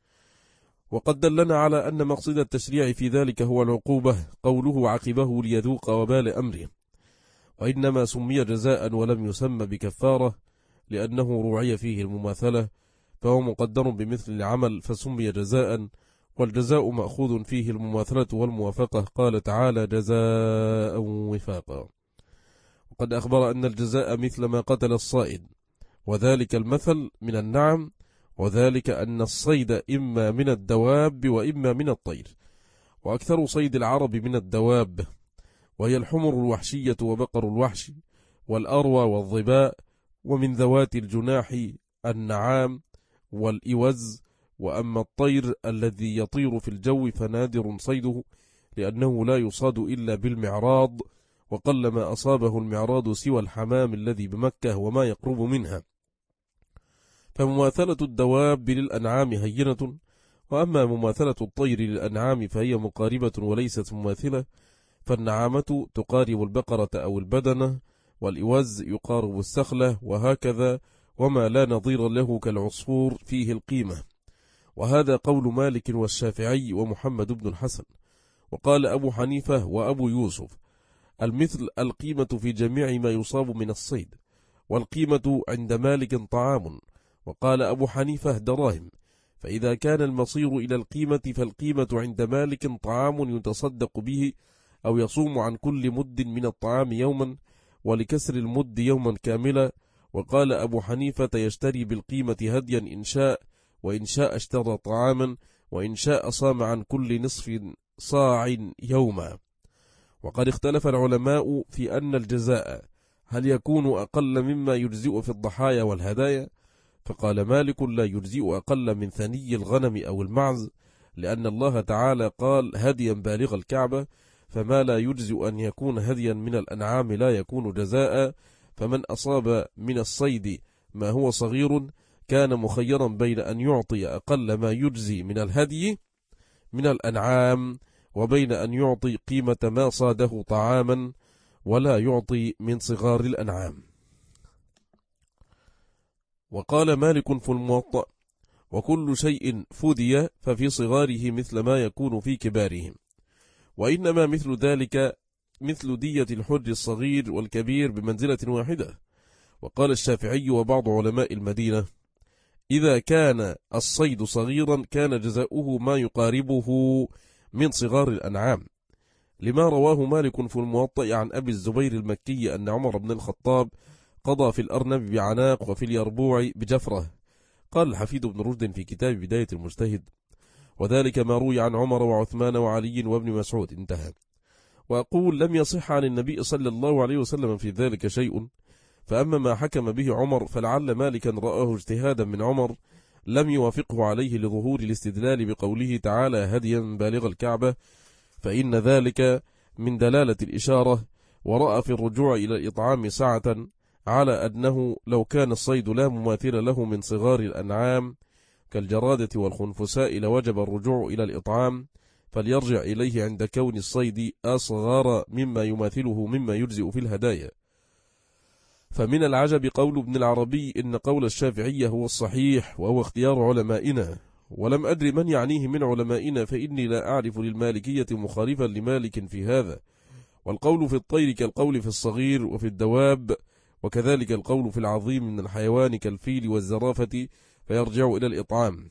وقد دلنا على أن مقصد التشريع في ذلك هو العقوبة، قوله عقبه ليذوق وبال أمره، وإنما سمي جزاء ولم يسمى بكفارة لأنه رعي فيه المماثلة، فهو مقدر بمثل العمل فسمي جزاء، والجزاء مأخوذ فيه المماثلة والموافقة، قال تعالى جزاء وفاقا. وقد أخبر أن الجزاء مثل ما قتل الصائد، وذلك المثل من النعم، وذلك أن الصيد إما من الدواب وإما من الطير، وأكثر صيد العرب من الدواب، وهي الحمر الوحشية وبقر الوحش والأروى والظباء، ومن ذوات الجناح النعام والإوز. وأما الطير الذي يطير في الجو فنادر صيده، لأنه لا يصاد إلا بالمعراض، وقل ما أصابه المعراض سوى الحمام الذي بمكة وما يقرب منها. فمماثلة الدواب للأنعام هينة، وأما مماثلة الطير للأنعام فهي مقاربة وليست مماثلة، فالنعامة تقارب البقرة أو البدنة، والإوز يقارب السخلة، وهكذا، وما لا نظير له كالعصفور فيه القيمة. وهذا قول مالك والشافعي ومحمد بن الحسن. وقال أبو حنيفة وأبو يوسف المثل القيمة في جميع ما يصاب من الصيد، والقيمة عند مالك طعام. وقال أبو حنيفة دراهم، فإذا كان المصير إلى القيمة فالقيمة عند مالك طعام يتصدق به، أو يصوم عن كل مد من الطعام يوما، ولكسر المد يوما كاملا. وقال أبو حنيفة يشتري بالقيمة هديا إن شاء، وإن شاء اشترى طعاما، وإن شاء صام عن كل نصف صاع يوما. وقد اختلف العلماء في أن الجزاء هل يكون أقل مما يجزئ في الضحايا والهدايا، فقال مالك لا يجزئ أقل من ثني الغنم أو المعز، لأن الله تعالى قال هديا بالغ الكعبة، فما لا يجزئ أن يكون هديا من الأنعام لا يكون جزاء. فمن أصاب من الصيد ما هو صغير كان مخيرا بين أن يعطي أقل ما يجزي من الهدي من الأنعام، وبين أن يعطي قيمة ما صاده طعاما ولا يعطي من صغار الأنعام. وقال مالك في الموطأ وكل شيء فدي ففي صغاره مثل ما يكون في كبارهم، وإنما مثل ذلك مثل دية الحر الصغير والكبير بمنزلة واحدة. وقال الشافعي وبعض علماء المدينة إذا كان الصيد صغيرا كان جزاؤه ما يقاربه من صغار الأنعام، لما رواه مالك في الموطأ عن أبي الزبير المكي أن عمر بن الخطاب قضى في الأرنب بعناق وفي اليربوع بجفرة. قال الحفيد بن رشد في كتاب بداية المجتهد وذلك ما روي عن عمر وعثمان وعلي وابن مسعود، انتهى. وأقول لم يصح عن النبي صلى الله عليه وسلم في ذلك شيء، فأما ما حكم به عمر فلعل مالكا رآه اجتهادا من عمر لم يوافقه عليه لظهور الاستدلال بقوله تعالى هديا بالغ الكعبة، فإن ذلك من دلالة الإشارة، ورأى في الرجوع إلى الإطعام سعة على أنه لو كان الصيد لا مماثل له من صغار الأنعام كالجرادة والخنفساء لوجب الرجوع إلى الإطعام، فليرجع إليه عند كون الصيد أصغر مما يماثله مما يجزئ في الهدايا. فمن العجب قول ابن العربي إن قول الشافعية هو الصحيح وهو اختيار علمائنا، ولم أدري من يعنيه من علمائنا، فإني لا أعرف للمالكية مخالفا لمالك في هذا. والقول في الطير كالقول في الصغير وفي الدواب، وكذلك القول في العظيم من الحيوان كالفيل والزرافة، فيرجع إلى الإطعام.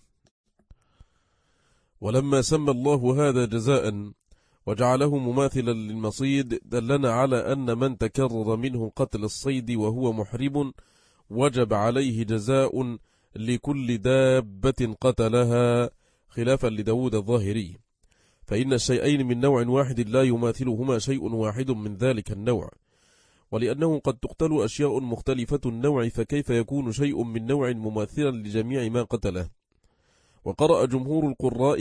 ولما سمى الله هذا جزاء وجعله مماثلا للمصيد، دلنا على أن من تكرر منه قتل الصيد وهو محرم وجب عليه جزاء لكل دابة قتلها، خلافا لداود الظاهري، فإن الشيئين من نوع واحد لا يماثلهما شيء واحد من ذلك النوع، ولأنه قد تقتل أشياء مختلفة النوع، فكيف يكون شيء من نوع مماثلا لجميع ما قتله. وقرأ جمهور القراء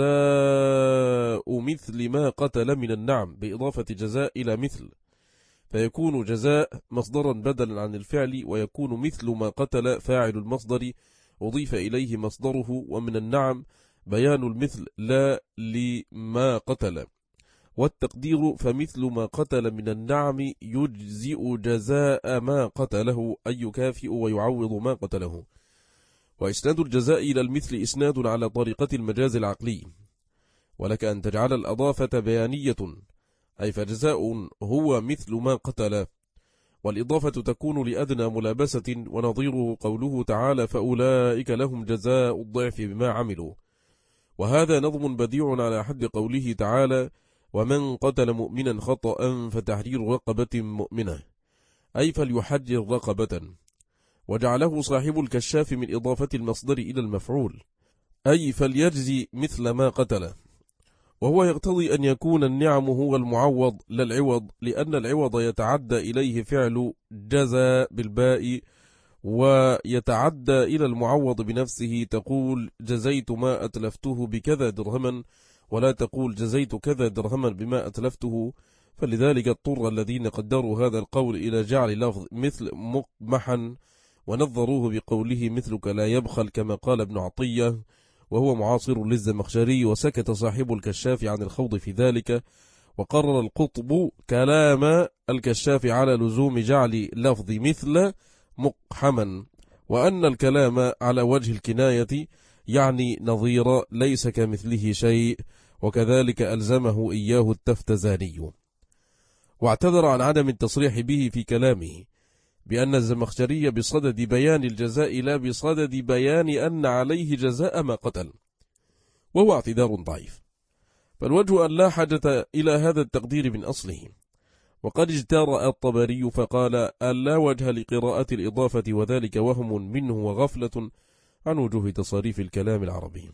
فجزاء مثل ما قتل من النعم بإضافة جزاء إلى مثل، فيكون جزاء مصدرا بدلا عن الفعل، ويكون مثل ما قتل فاعل المصدر أضيف إليه مصدره، ومن النعم بيان المثل لا لما قتل. والتقدير فمثل ما قتل من النعم يجزئ جزاء ما قتله، أي يكافئ ويعوض ما قتله. وإسناد الجزاء إلى المثل إسناد على طريقة المجاز العقلي، ولك أن تجعل الأضافة بيانية، أي فجزاء هو مثل ما قتل، والإضافة تكون لأدنى ملابسة، ونظيره قوله تعالى فأولئك لهم جزاء الضعف بما عملوا. وهذا نظم بديع على حد قوله تعالى ومن قتل مؤمنا خطأ فتحرير رقبة مؤمنة، أي فليحرر رقبة. وجعله صاحب الكشاف من إضافة المصدر إلى المفعول، أي فليجزي مثل ما قتل، وهو يقتضي أن يكون النعم هو المعوض لا العوض، لأن العوض يتعدى إليه فعل جزى بالباء، ويتعدى إلى المعوض بنفسه، تقول جزيت ما أتلفته بكذا درهما، ولا تقول جزيت كذا درهما بما أتلفته. فلذلك اضطر الذين قدروا هذا القول إلى جعل لفظ مثل مقمحا، ونظروه بقوله مثلك لا يبخل، كما قال ابن عطية وهو معاصر للزمخشري، وسكت صاحب الكشاف عن الخوض في ذلك. وقرر القطب كلام الكشاف على لزوم جعل لفظ مثل مقحما، وأن الكلام على وجه الكناية يعني نظير ليس كمثله شيء، وكذلك ألزمه إياه التفتزاني، واعتذر عن عدم التصريح به في كلامه بأن الزمخشري بصدد بيان الجزاء لا بصدد بيان أن عليه جزاء ما قتل، وهو اعتذار ضعيف، فالوجه أن لا حاجة إلى هذا التقدير من أصله. وقد اجترأ الطبري فقال أن لا وجه لقراءة الإضافة، وذلك وهم منه وغفلة عن وجوه تصاريف الكلام العربي.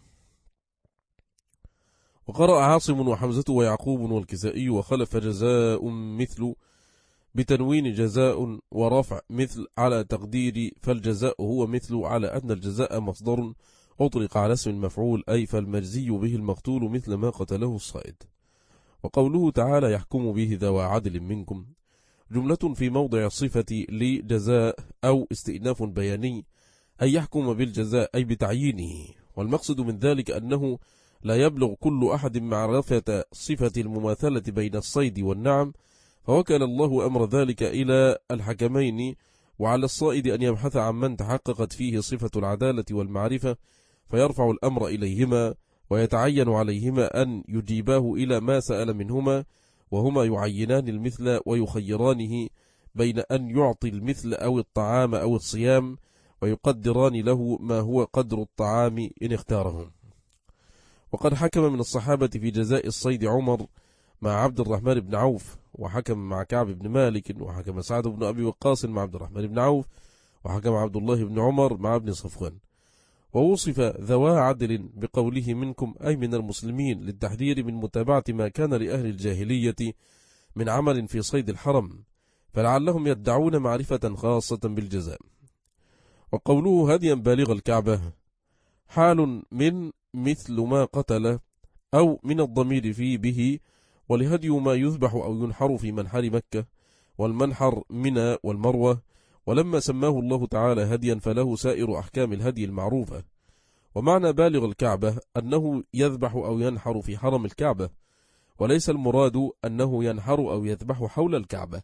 وقرأ عاصم وحمزة ويعقوب والكسائي وخلف جزاء مثل بتنوين جزاء ورفع مثل على تقدير فالجزاء هو مثل، على أن الجزاء مصدر أطلق على اسم المفعول، أي فالمجزي به المقتول مثل ما قتله الصائد. وقوله تعالى يحكم به ذوى عدل منكم جملة في موضع الصفة لجزاء أو استئناف بياني، أي يحكم بالجزاء أي بتعيينه، والمقصد من ذلك أنه لا يبلغ كل أحد معرفة صفة المماثلة بين الصيد والنعم، فوكل الله أمر ذلك إلى الحكمين، وعلى الصائد أن يبحث عن من تحققت فيه صفة العدالة والمعرفة، فيرفع الأمر إليهما، ويتعين عليهما أن يجيباه إلى ما سأل منهما، وهما يعينان المثل ويخيرانه بين أن يعطي المثل أو الطعام أو الصيام، ويقدران له ما هو قدر الطعام إن اختارهم. وقد حكم من الصحابة في جزاء الصيد عمر مع عبد الرحمن بن عوف، وحكم مع كعب بن مالك، وحكم سعد بن أبي وقاص مع عبد الرحمن بن عوف، وحكم عبد الله بن عمر مع ابن صفوان. ووصف ذوى عدل بقوله منكم أي من المسلمين، للتحذير من متابعة ما كان لأهل الجاهلية من عمل في صيد الحرم، فلعلهم يدعون معرفة خاصة بالجزاء. وقوله هديا بالغ الكعبة حال من مثل ما قتل، أو من الضمير في به، ولهدي ما يذبح أو ينحر في منحر مكة، والمنحر منى والمروة. ولما سماه الله تعالى هديا فله سائر أحكام الهدي المعروفة، ومعنى بالغ الكعبة أنه يذبح أو ينحر في حرم الكعبة، وليس المراد أنه ينحر أو يذبح حول الكعبة.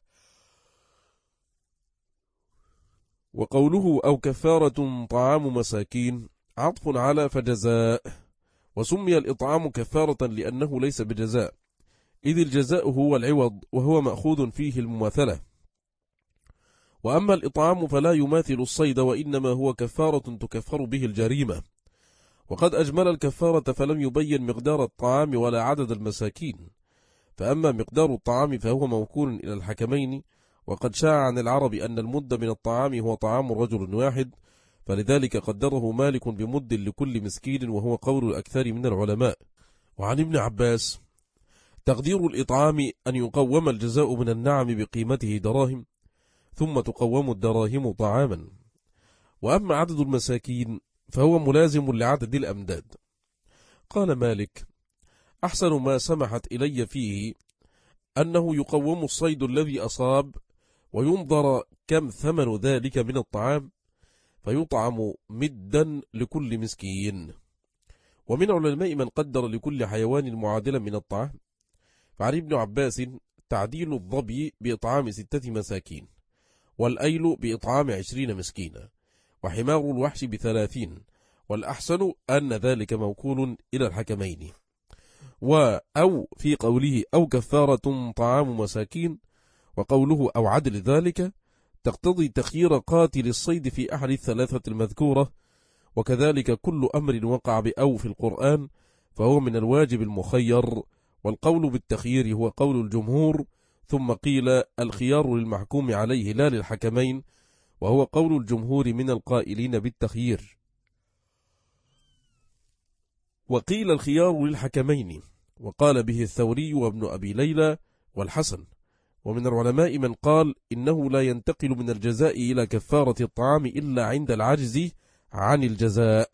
وقوله أو كفارة طعام مساكين عطف على فجزاء، وسمي الإطعام كفارة لأنه ليس بجزاء، إذ الجزاء هو العوض وهو مأخوذ فيه المماثلة. وأما الإطعام فلا يماثل الصيد، وإنما هو كفارة تكفر به الجريمة. وقد أجمل الكفارة فلم يبين مقدار الطعام ولا عدد المساكين، فأما مقدار الطعام فهو موكول إلى الحكمين، وقد شاع عن العرب أن المد من الطعام هو طعام رجل واحد، فلذلك قدره مالك بمد لكل مسكين، وهو قول الأكثر من العلماء. وعن ابن عباس تقدير الإطعام أن يقوم الجزاء من النعم بقيمته دراهم، ثم تقوم الدراهم طعاما. وأما عدد المساكين فهو ملازم لعدد الأمداد. قال مالك أحسن ما سمحت إلي فيه أنه يقوم الصيد الذي أصاب، وينظر كم ثمن ذلك من الطعام، فيطعم مدا لكل مسكين. ومن علماء من قدر لكل حيوان معادلا من الطعام، فعن ابن عباس تعديل الظبي بإطعام ستة مساكين، والأيل بإطعام عشرين مسكينا، وحمار الوحش بثلاثين، والأحسن أن ذلك موكول إلى الحكمين. أو في قوله أو كفارة طعام مساكين، وقوله أو عدل ذلك تقتضي تخيير قاتل الصيد في أحد الثلاثة المذكورة. وكذلك كل أمر وقع بأو في القرآن فهو من الواجب المخير، والقول بالتخيير هو قول الجمهور. ثم قيل الخيار للمحكوم عليه لا للحكمين، وهو قول الجمهور من القائلين بالتخيير. وقيل الخيار للحكمين، وقال به الثوري وابن أبي ليلى والحسن. ومن العلماء من قال إنه لا ينتقل من الجزاء إلى كفارة الطعام إلا عند العجز عن الجزاء،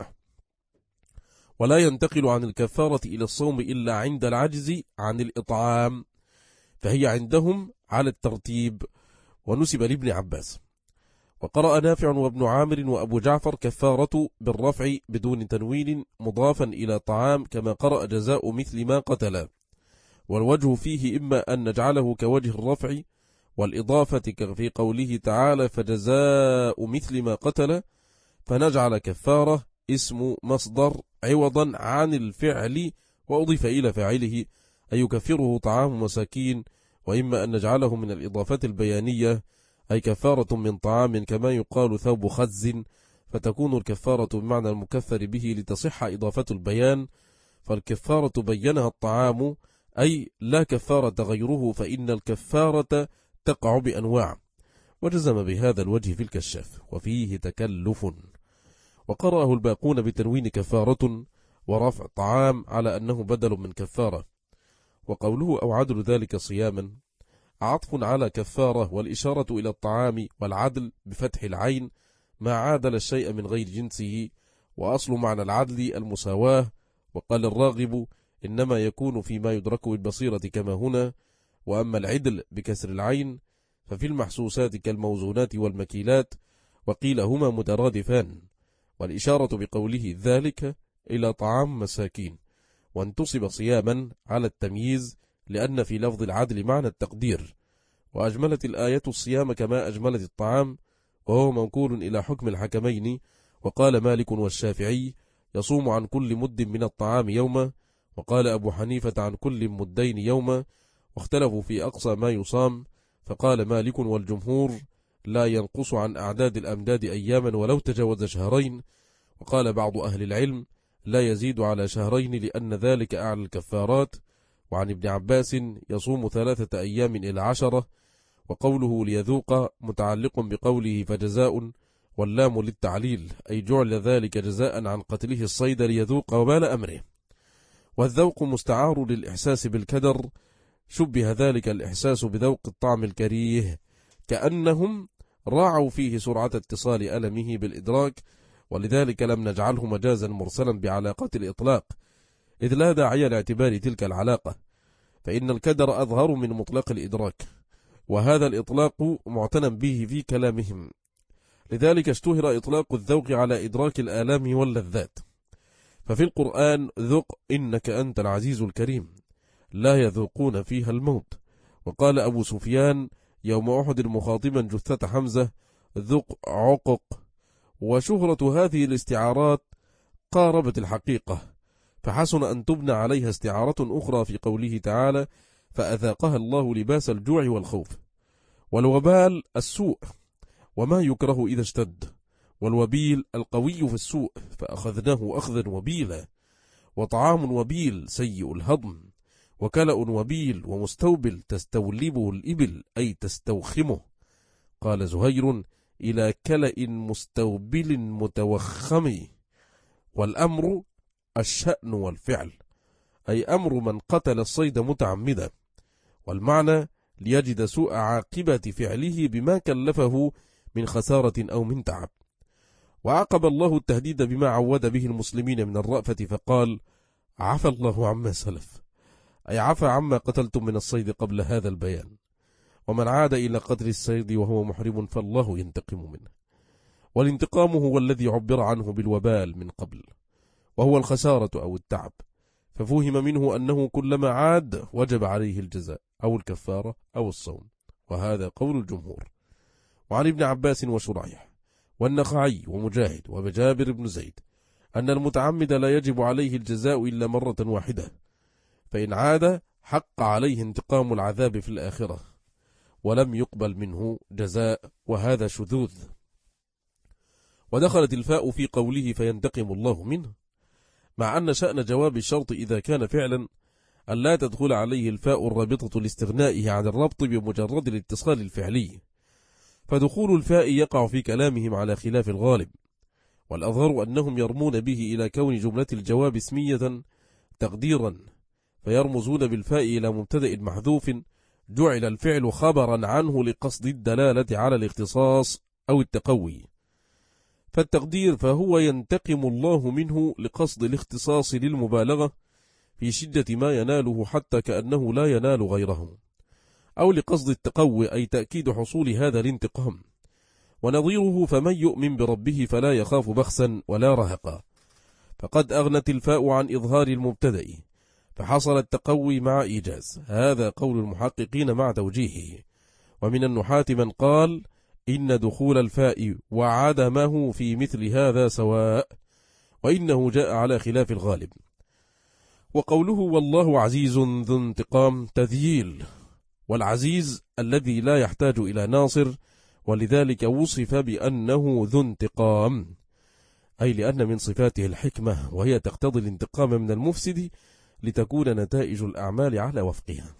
ولا ينتقل عن الكفارة إلى الصوم إلا عند العجز عن الإطعام، فهي عندهم على الترتيب. ونسب لابن عباس. وقرأ نافع وابن عامر وأبو جعفر كفارة بالرفع بدون تنوين مضافا إلى طعام، كما قرأ جزاء مثل ما قتل. والوجه فيه إما أن نجعله كوجه الرفع والإضافة في قوله تعالى فجزاء مثل ما قتل، فنجعل كفارة اسم مصدر عوضا عن الفعل وأضيف إلى فاعله أي يكفره طعام مساكين. وإما أن نجعله من الإضافة البيانية أي كفارة من طعام، كما يقال ثوب خز، فتكون الكفارة بمعنى المكفر به لتصح إضافة البيان. فالكفارة بينها الطعام، أي لا كفارة غيره، فإن الكفارة تقع بأنواع. وجزم بهذا الوجه في الكشاف وفيه تكلف. وقرأه الباقون بتنوين كفارة ورفع طعام على أنه بدل من كفارة. وقوله أو عدل ذلك صياما عطف على كفارة، والإشارة إلى الطعام، والعدل بفتح العين ما عادل الشيء من غير جنسه، وأصل معنى العدل المساواة. وقال الراغب إنما يكون فيما يدرك بالبصيرة كما هنا. وأما العدل بكسر العين ففي المحسوسات كالموزونات والمكيلات، وقيل هما مترادفان، والإشارة بقوله ذلك إلى طعام مساكين. وانتصب صياما على التمييز لأن في لفظ العدل معنى التقدير. وأجملت الآية الصيام كما أجملت الطعام، وهو منقول إلى حكم الحكمين. وقال مالك والشافعي يصوم عن كل مد من الطعام يوما، وقال أبو حنيفة عن كل مدين يوما، واختلفوا في أقصى ما يصام. فقال مالك والجمهور لا ينقص عن أعداد الأمداد أياما ولو تجاوز شهرين. وقال بعض أهل العلم لا يزيد على شهرين لأن ذلك أعلى الكفارات. وعن ابن عباس يصوم ثلاثة أيام إلى عشرة. وقوله ليذوق متعلق بقوله فجزاء، واللام للتعليل أي جعل ذلك جزاء عن قتله الصيد ليذوق وبال أمره. والذوق مستعار للإحساس بالكدر، شبه ذلك الإحساس بذوق الطعم الكريه، كأنهم راعوا فيه سرعة اتصال ألمه بالإدراك، ولذلك لم نجعله مجازا مرسلا بعلاقة الإطلاق، إذ لا داعي لاعتبار تلك العلاقة، فإن الكدر أظهر من مطلق الإدراك، وهذا الإطلاق معتنى به في كلامهم. لذلك اشتهر إطلاق الذوق على إدراك الآلام واللذات. ففي القرآن ذق إنك أنت العزيز الكريم، لا يذوقون فيها الموت. وقال أبو سفيان يوم أحد مخاطبا جثة حمزة ذق عقق. وشهرة هذه الاستعارات قاربت الحقيقة، فحسن أن تبنى عليها استعارة أخرى في قوله تعالى فأذاقها الله لباس الجوع والخوف. والوبال السوء وما يكره إذا اشتد، والوبيل القوي في السوء فأخذناه أخذا وبيلا. وطعام وبيل سيء الهضم، وكلأ وبيل ومستوبل تستولبه الإبل أي تستوخمه. قال زهير إلى كلأ مستوبل متوخم. والأمر الشأن والفعل، أي أمر من قتل الصيد متعمدا، والمعنى ليجد سوء عاقبة فعله بما كلفه من خسارة أو من تعب. وعقب الله التهديد بما عود به المسلمين من الرأفة فقال عفى الله عما سلف، أي عفى عما قتلتم من الصيد قبل هذا البيان، ومن عاد إلى قتل الصيد وهو محرم فالله ينتقم منه. والانتقام هو الذي عبر عنه بالوبال من قبل، وهو الخسارة أو التعب، ففهم منه أنه كلما عاد وجب عليه الجزاء أو الكفارة أو الصوم، وهذا قول الجمهور. وعن ابن عباس وشريح والنخعي ومجاهد وجابر بن زيد أن المتعمد لا يجب عليه الجزاء إلا مرة واحدة، فإن عاد حق عليه انتقام العذاب في الآخرة ولم يقبل منه جزاء، وهذا شذوذ. ودخلت الفاء في قوله فينتقم الله منه، مع أن شأن جواب الشرط إذا كان فعلا أن لا تدخل عليه الفاء الرابطة لاستغنائه عن الربط بمجرد الاتصال الفعلي، فدخول الفاء يقع في كلامهم على خلاف الغالب، والأظهر أنهم يرمون به إلى كون جملة الجواب اسمية تقديرا، فيرمزون بالفاء إلى مبتدأ محذوف جعل الفعل خبرا عنه لقصد الدلالة على الاختصاص أو التقوي. فالتقدير فهو ينتقم الله منه لقصد الاختصاص للمبالغة في شدة ما يناله حتى كأنه لا ينال غيره، أو لقصد التقوي أي تأكيد حصول هذا الانتقام. ونظيره فمن يؤمن بربه فلا يخاف بخسا ولا رهقا، فقد أغنت الفاء عن إظهار المبتدأ فحصل التقوي مع إيجاز. هذا قول المحققين مع توجيهه. ومن النحاة من قال إن دخول الفاء وعدمه في مثل هذا سواء، وإنه جاء على خلاف الغالب. وقوله والله عزيز ذو انتقام تذييل، والعزيز الذي لا يحتاج إلى ناصر، ولذلك وصف بأنه ذو انتقام، أي لأن من صفاته الحكمة وهي تقتضي الانتقام من المفسد لتكون نتائج الأعمال على وفقها.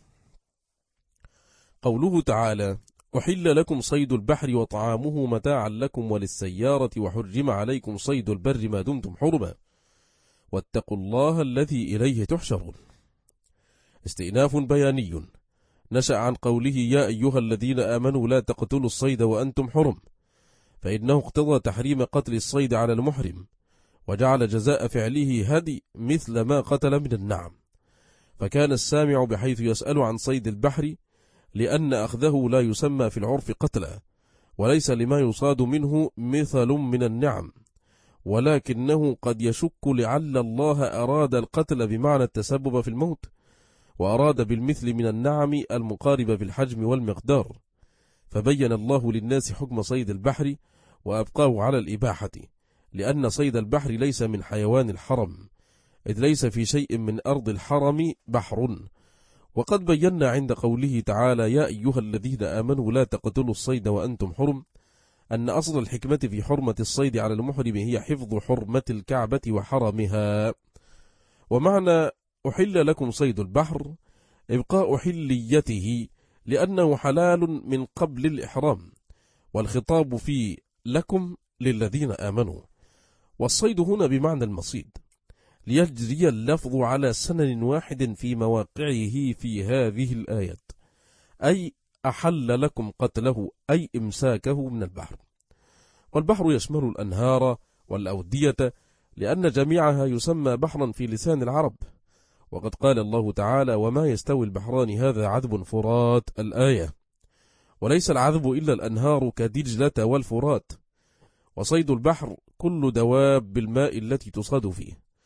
قوله تعالى أحل لكم صيد البحر وطعامه متاعا لكم وللسيارة وحرم عليكم صيد البر ما دمتم حرما واتقوا الله الذي إليه تحشرون. استئناف بياني نشأ عن قوله يا أيها الذين آمنوا لا تقتلوا الصيد وأنتم حرم، فإنه اقتضى تحريم قتل الصيد على المحرم، وجعل جزاء فعله هدي مثل ما قتل من النعم. فكان السامع بحيث يسأل عن صيد البحر لأن أخذه لا يسمى في العرف قتلا، وليس لما يصاد منه مثل من النعم، ولكنه قد يشك لعل الله أراد القتل بمعنى التسبب في الموت، وأراد بالمثل من النعم المقاربة في الحجم والمقدار، فبين الله للناس حكم صيد البحر وأبقاه على الإباحة، لأن صيد البحر ليس من حيوان الحرم، إذ ليس في شيء من أرض الحرم بحر. وقد بينا عند قوله تعالى يا أيها الذين آمنوا لا تقتلوا الصيد وأنتم حرم أن أصل الحكمة في حرمة الصيد على المحرم هي حفظ حرمة الكعبة وحرمها. ومعنى أحل لكم صيد البحر إبقاء حليته لأنه حلال من قبل الإحرام، والخطاب في لكم للذين آمنوا، والصيد هنا بمعنى المصيد، ليجري اللفظ على سنن واحد في مواقعه في هذه الآيات، أي أحل لكم قتله أي إمساكه من البحر. والبحر يشمل الأنهار والأودية لأن جميعها يسمى بحرا في لسان العرب، وقد قال الله تعالى وما يستوي البحران هذا عذب فرات الآية. وليس العذب إلا الأنهار كدجلة والفرات. وصيد البحر كل دواب بالماء التي تصاد فيه،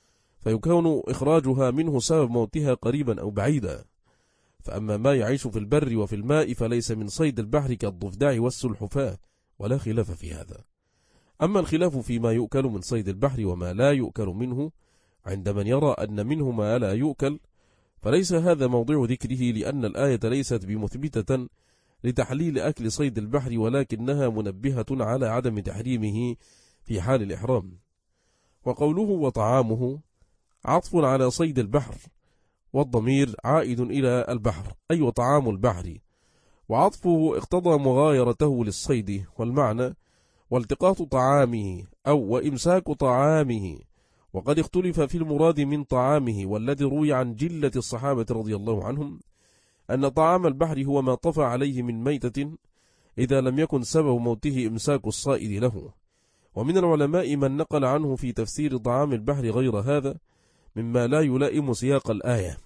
فيكون إخراجها منه سبب موتها قريبا أو بعيدا. فأما ما يعيش في البر وفي الماء فليس من صيد البحر كالضفدع والسلحفاة، ولا خلاف في هذا. أما الخلاف فيما يؤكل من صيد البحر وما لا يؤكل منه، عند من يرى أن منه ما لا يؤكل، فليس هذا موضع ذكره، لأن الآية ليست بمثبتة لتحليل أكل صيد البحر، ولكنها منبهة على عدم تحريمه في حال الإحرام. وقوله وطعامه عطف على صيد البحر، والضمير عائد إلى البحر، أي وطعام البحر، وعطفه اقتضى مغايرته للصيد، والمعنى والتقاط طعامه أو وإمساك طعامه. وقد اختلف في المراد من طعامه، والذي روي عن جلة الصحابة رضي الله عنهم أن طعام البحر هو ما طفى عليه من ميتة إذا لم يكن سبب موته إمساك الصائد له. ومن العلماء من نقل عنه في تفسير طعام البحر غير هذا مما لا يلائم سياق الآية،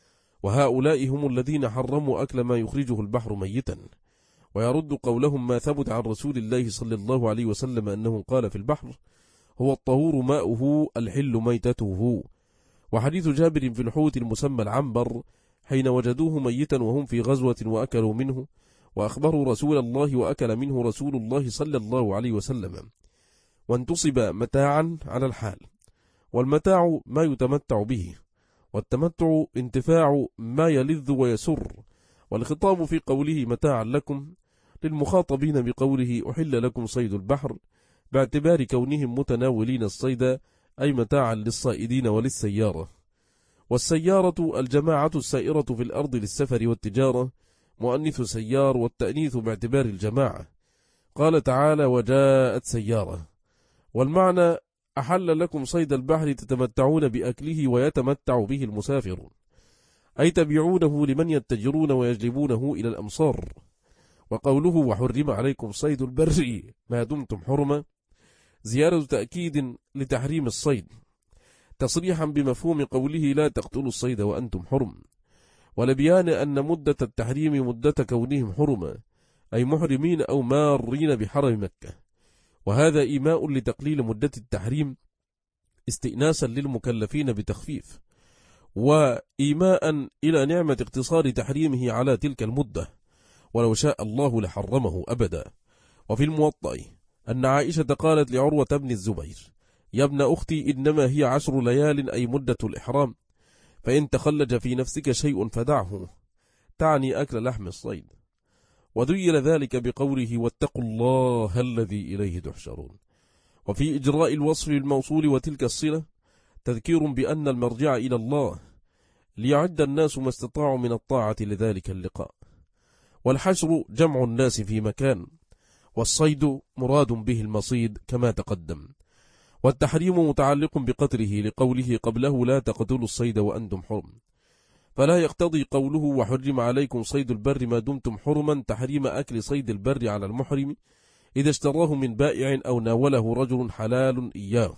وهؤلاء هم الذين حرموا أكل ما يخرجه البحر ميتا، ويرد قولهم ما ثبت عن رسول الله صلى الله عليه وسلم أنه قال في البحر هو الطهور ماؤه الحل ميتته. وحديث جابر في الحوت المسمى العنبر حين وجدوه ميتا وهم في غزوة وأكلوا منه وأخبروا رسول الله وأكل منه رسول الله صلى الله عليه وسلم، وانتصب متاعا على الحال، والمتاع ما يتمتع به، والتمتع انتفاع ما يلذ ويسر. والخطاب في قوله متاعا لكم للمخاطبين بقوله أحل لكم صيد البحر، باعتبار كونهم متناولين الصيد، أي متاعا للصائدين وللسيارة. والسيارة الجماعة السائرة في الأرض للسفر والتجارة، مؤنث سيار، والتأنيث باعتبار الجماعة. قال تعالى وجاءت سيارة، والمعنى أحل لكم صيد البحر تتمتعون بأكله ويتمتع به المسافر، أي تبيعونه لمن يتجرون ويجلبونه إلى الأمصار. وقوله وحرم عليكم صيد البر ما دمتم حرما، زيادة تأكيد لتحريم الصيد، تصريحا بمفهوم قوله لا تقتلوا الصيد وأنتم حرم، ولبيان أن مدة التحريم مدة كونهم حرما، أي محرمين أو مارين بحرم مكة. وهذا إيماء لتقليل مدة التحريم استئناسا للمكلفين بتخفيف، وإيماء إلى نعمة اقتصار تحريمه على تلك المدة، ولو شاء الله لحرمه أبدا. وفي الموطأ أن عائشة قالت لعروة بن الزبير يا ابن أختي إنما هي عشر ليال، أي مدة الإحرام، فإن تخلج في نفسك شيء فدعه، تعني أكل لحم الصيد. وذيل ذلك بقوله واتقوا الله الذي إليه تحشرون. وفي إجراء الوصف للموصول وتلك الصلة تذكير بأن المرجع إلى الله، ليعد الناس ما استطاعوا من الطاعة لذلك اللقاء. والحشر جمع الناس في مكان، والصيد مراد به المصيد كما تقدم. والتحريم متعلق بقتله لقوله قبله لا تقتلوا الصيد وأنتم حرم، فلا يقتضي قوله وحرم عليكم صيد البر ما دمتم حرما تحريم أكل صيد البر على المحرم إذا اشتراه من بائع أو ناوله رجل حلال إياه،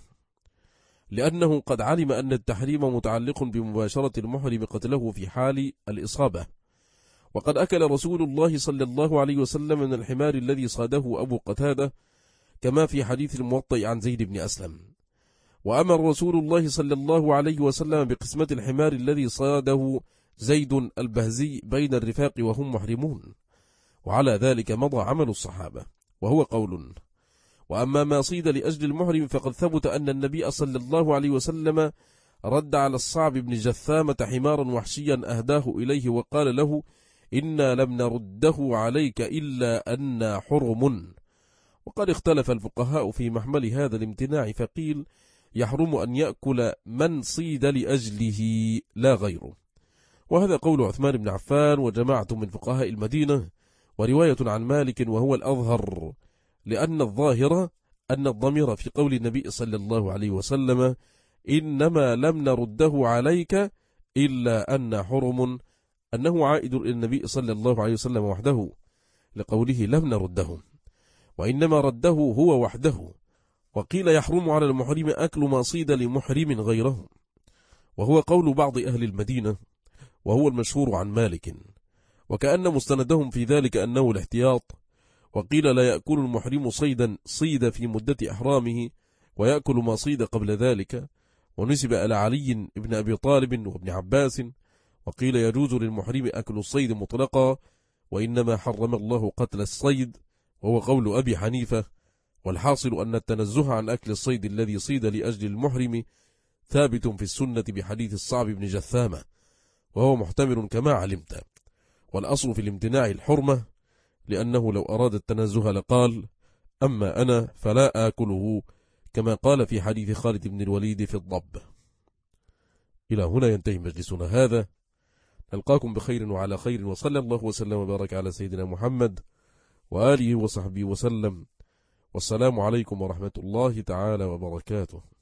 لأنه قد علم أن التحريم متعلق بمباشرة المحرم قتله في حال الإصابة. وقد أكل رسول الله صلى الله عليه وسلم من الحمار الذي صاده أبو قتادة، كما في حديث الموطئ عن زيد بن أسلم. وأمر رسول الله صلى الله عليه وسلم بقسمة الحمار الذي صاده زيد البهزي بين الرفاق وهم محرمون، وعلى ذلك مضى عمل الصحابة، وهو قول. وأما ما صيد لأجل المحرم فقد ثبت أن النبي صلى الله عليه وسلم رد على الصعب بن جثامة حمارا وحشيا أهداه إليه وقال له إنا لم نرده عليك إلا أن حرم. وقد اختلف الفقهاء في محمل هذا الامتناع، فقيل يحرم أن يأكل من صيد لأجله لا غيره، وهذا قول عثمان بن عفان وجماعة من فقهاء المدينة، ورواية عن مالك وهو الأظهر، لأن الظاهر أن الضمير في قول النبي صلى الله عليه وسلم إنما لم نرده عليك إلا أن حرم، أنه عائد إلى النبي صلى الله عليه وسلم وحده، لقوله لم نرده، وإنما رده هو وحده. وقيل يحرم على المحرم أكل ما صيد لمحرم غيره، وهو قول بعض أهل المدينة، وهو المشهور عن مالك، وكأن مستندهم في ذلك أنه الاحتياط. وقيل لا يأكل المحرم صيدا صيد في مدة إحرامه، ويأكل ما صيد قبل ذلك، ونسب إلى علي بن أبي طالب وابن عباس، وقيل يجوز للمحرم أكل الصيد مطلقا، وإنما حرم الله قتل الصيد، وهو قول أبي حنيفة. والحاصل أن التنزه عن أكل الصيد الذي صيد لأجل المحرم ثابت في السنة بحديث الصعب بن جثامة، وهو محتمل كما علمت. والأصل في الامتناع الحرمة، لأنه لو أراد التنزه لقال: أما أنا فلا آكله، كما قال في حديث خالد بن الوليد في الضب. إلى هنا ينتهي مجلسنا هذا، نلقاكم بخير وعلى خير، وصلى الله وسلم وبارك على سيدنا محمد وآله وصحبه وسلم، والسلام عليكم ورحمة الله تعالى وبركاته.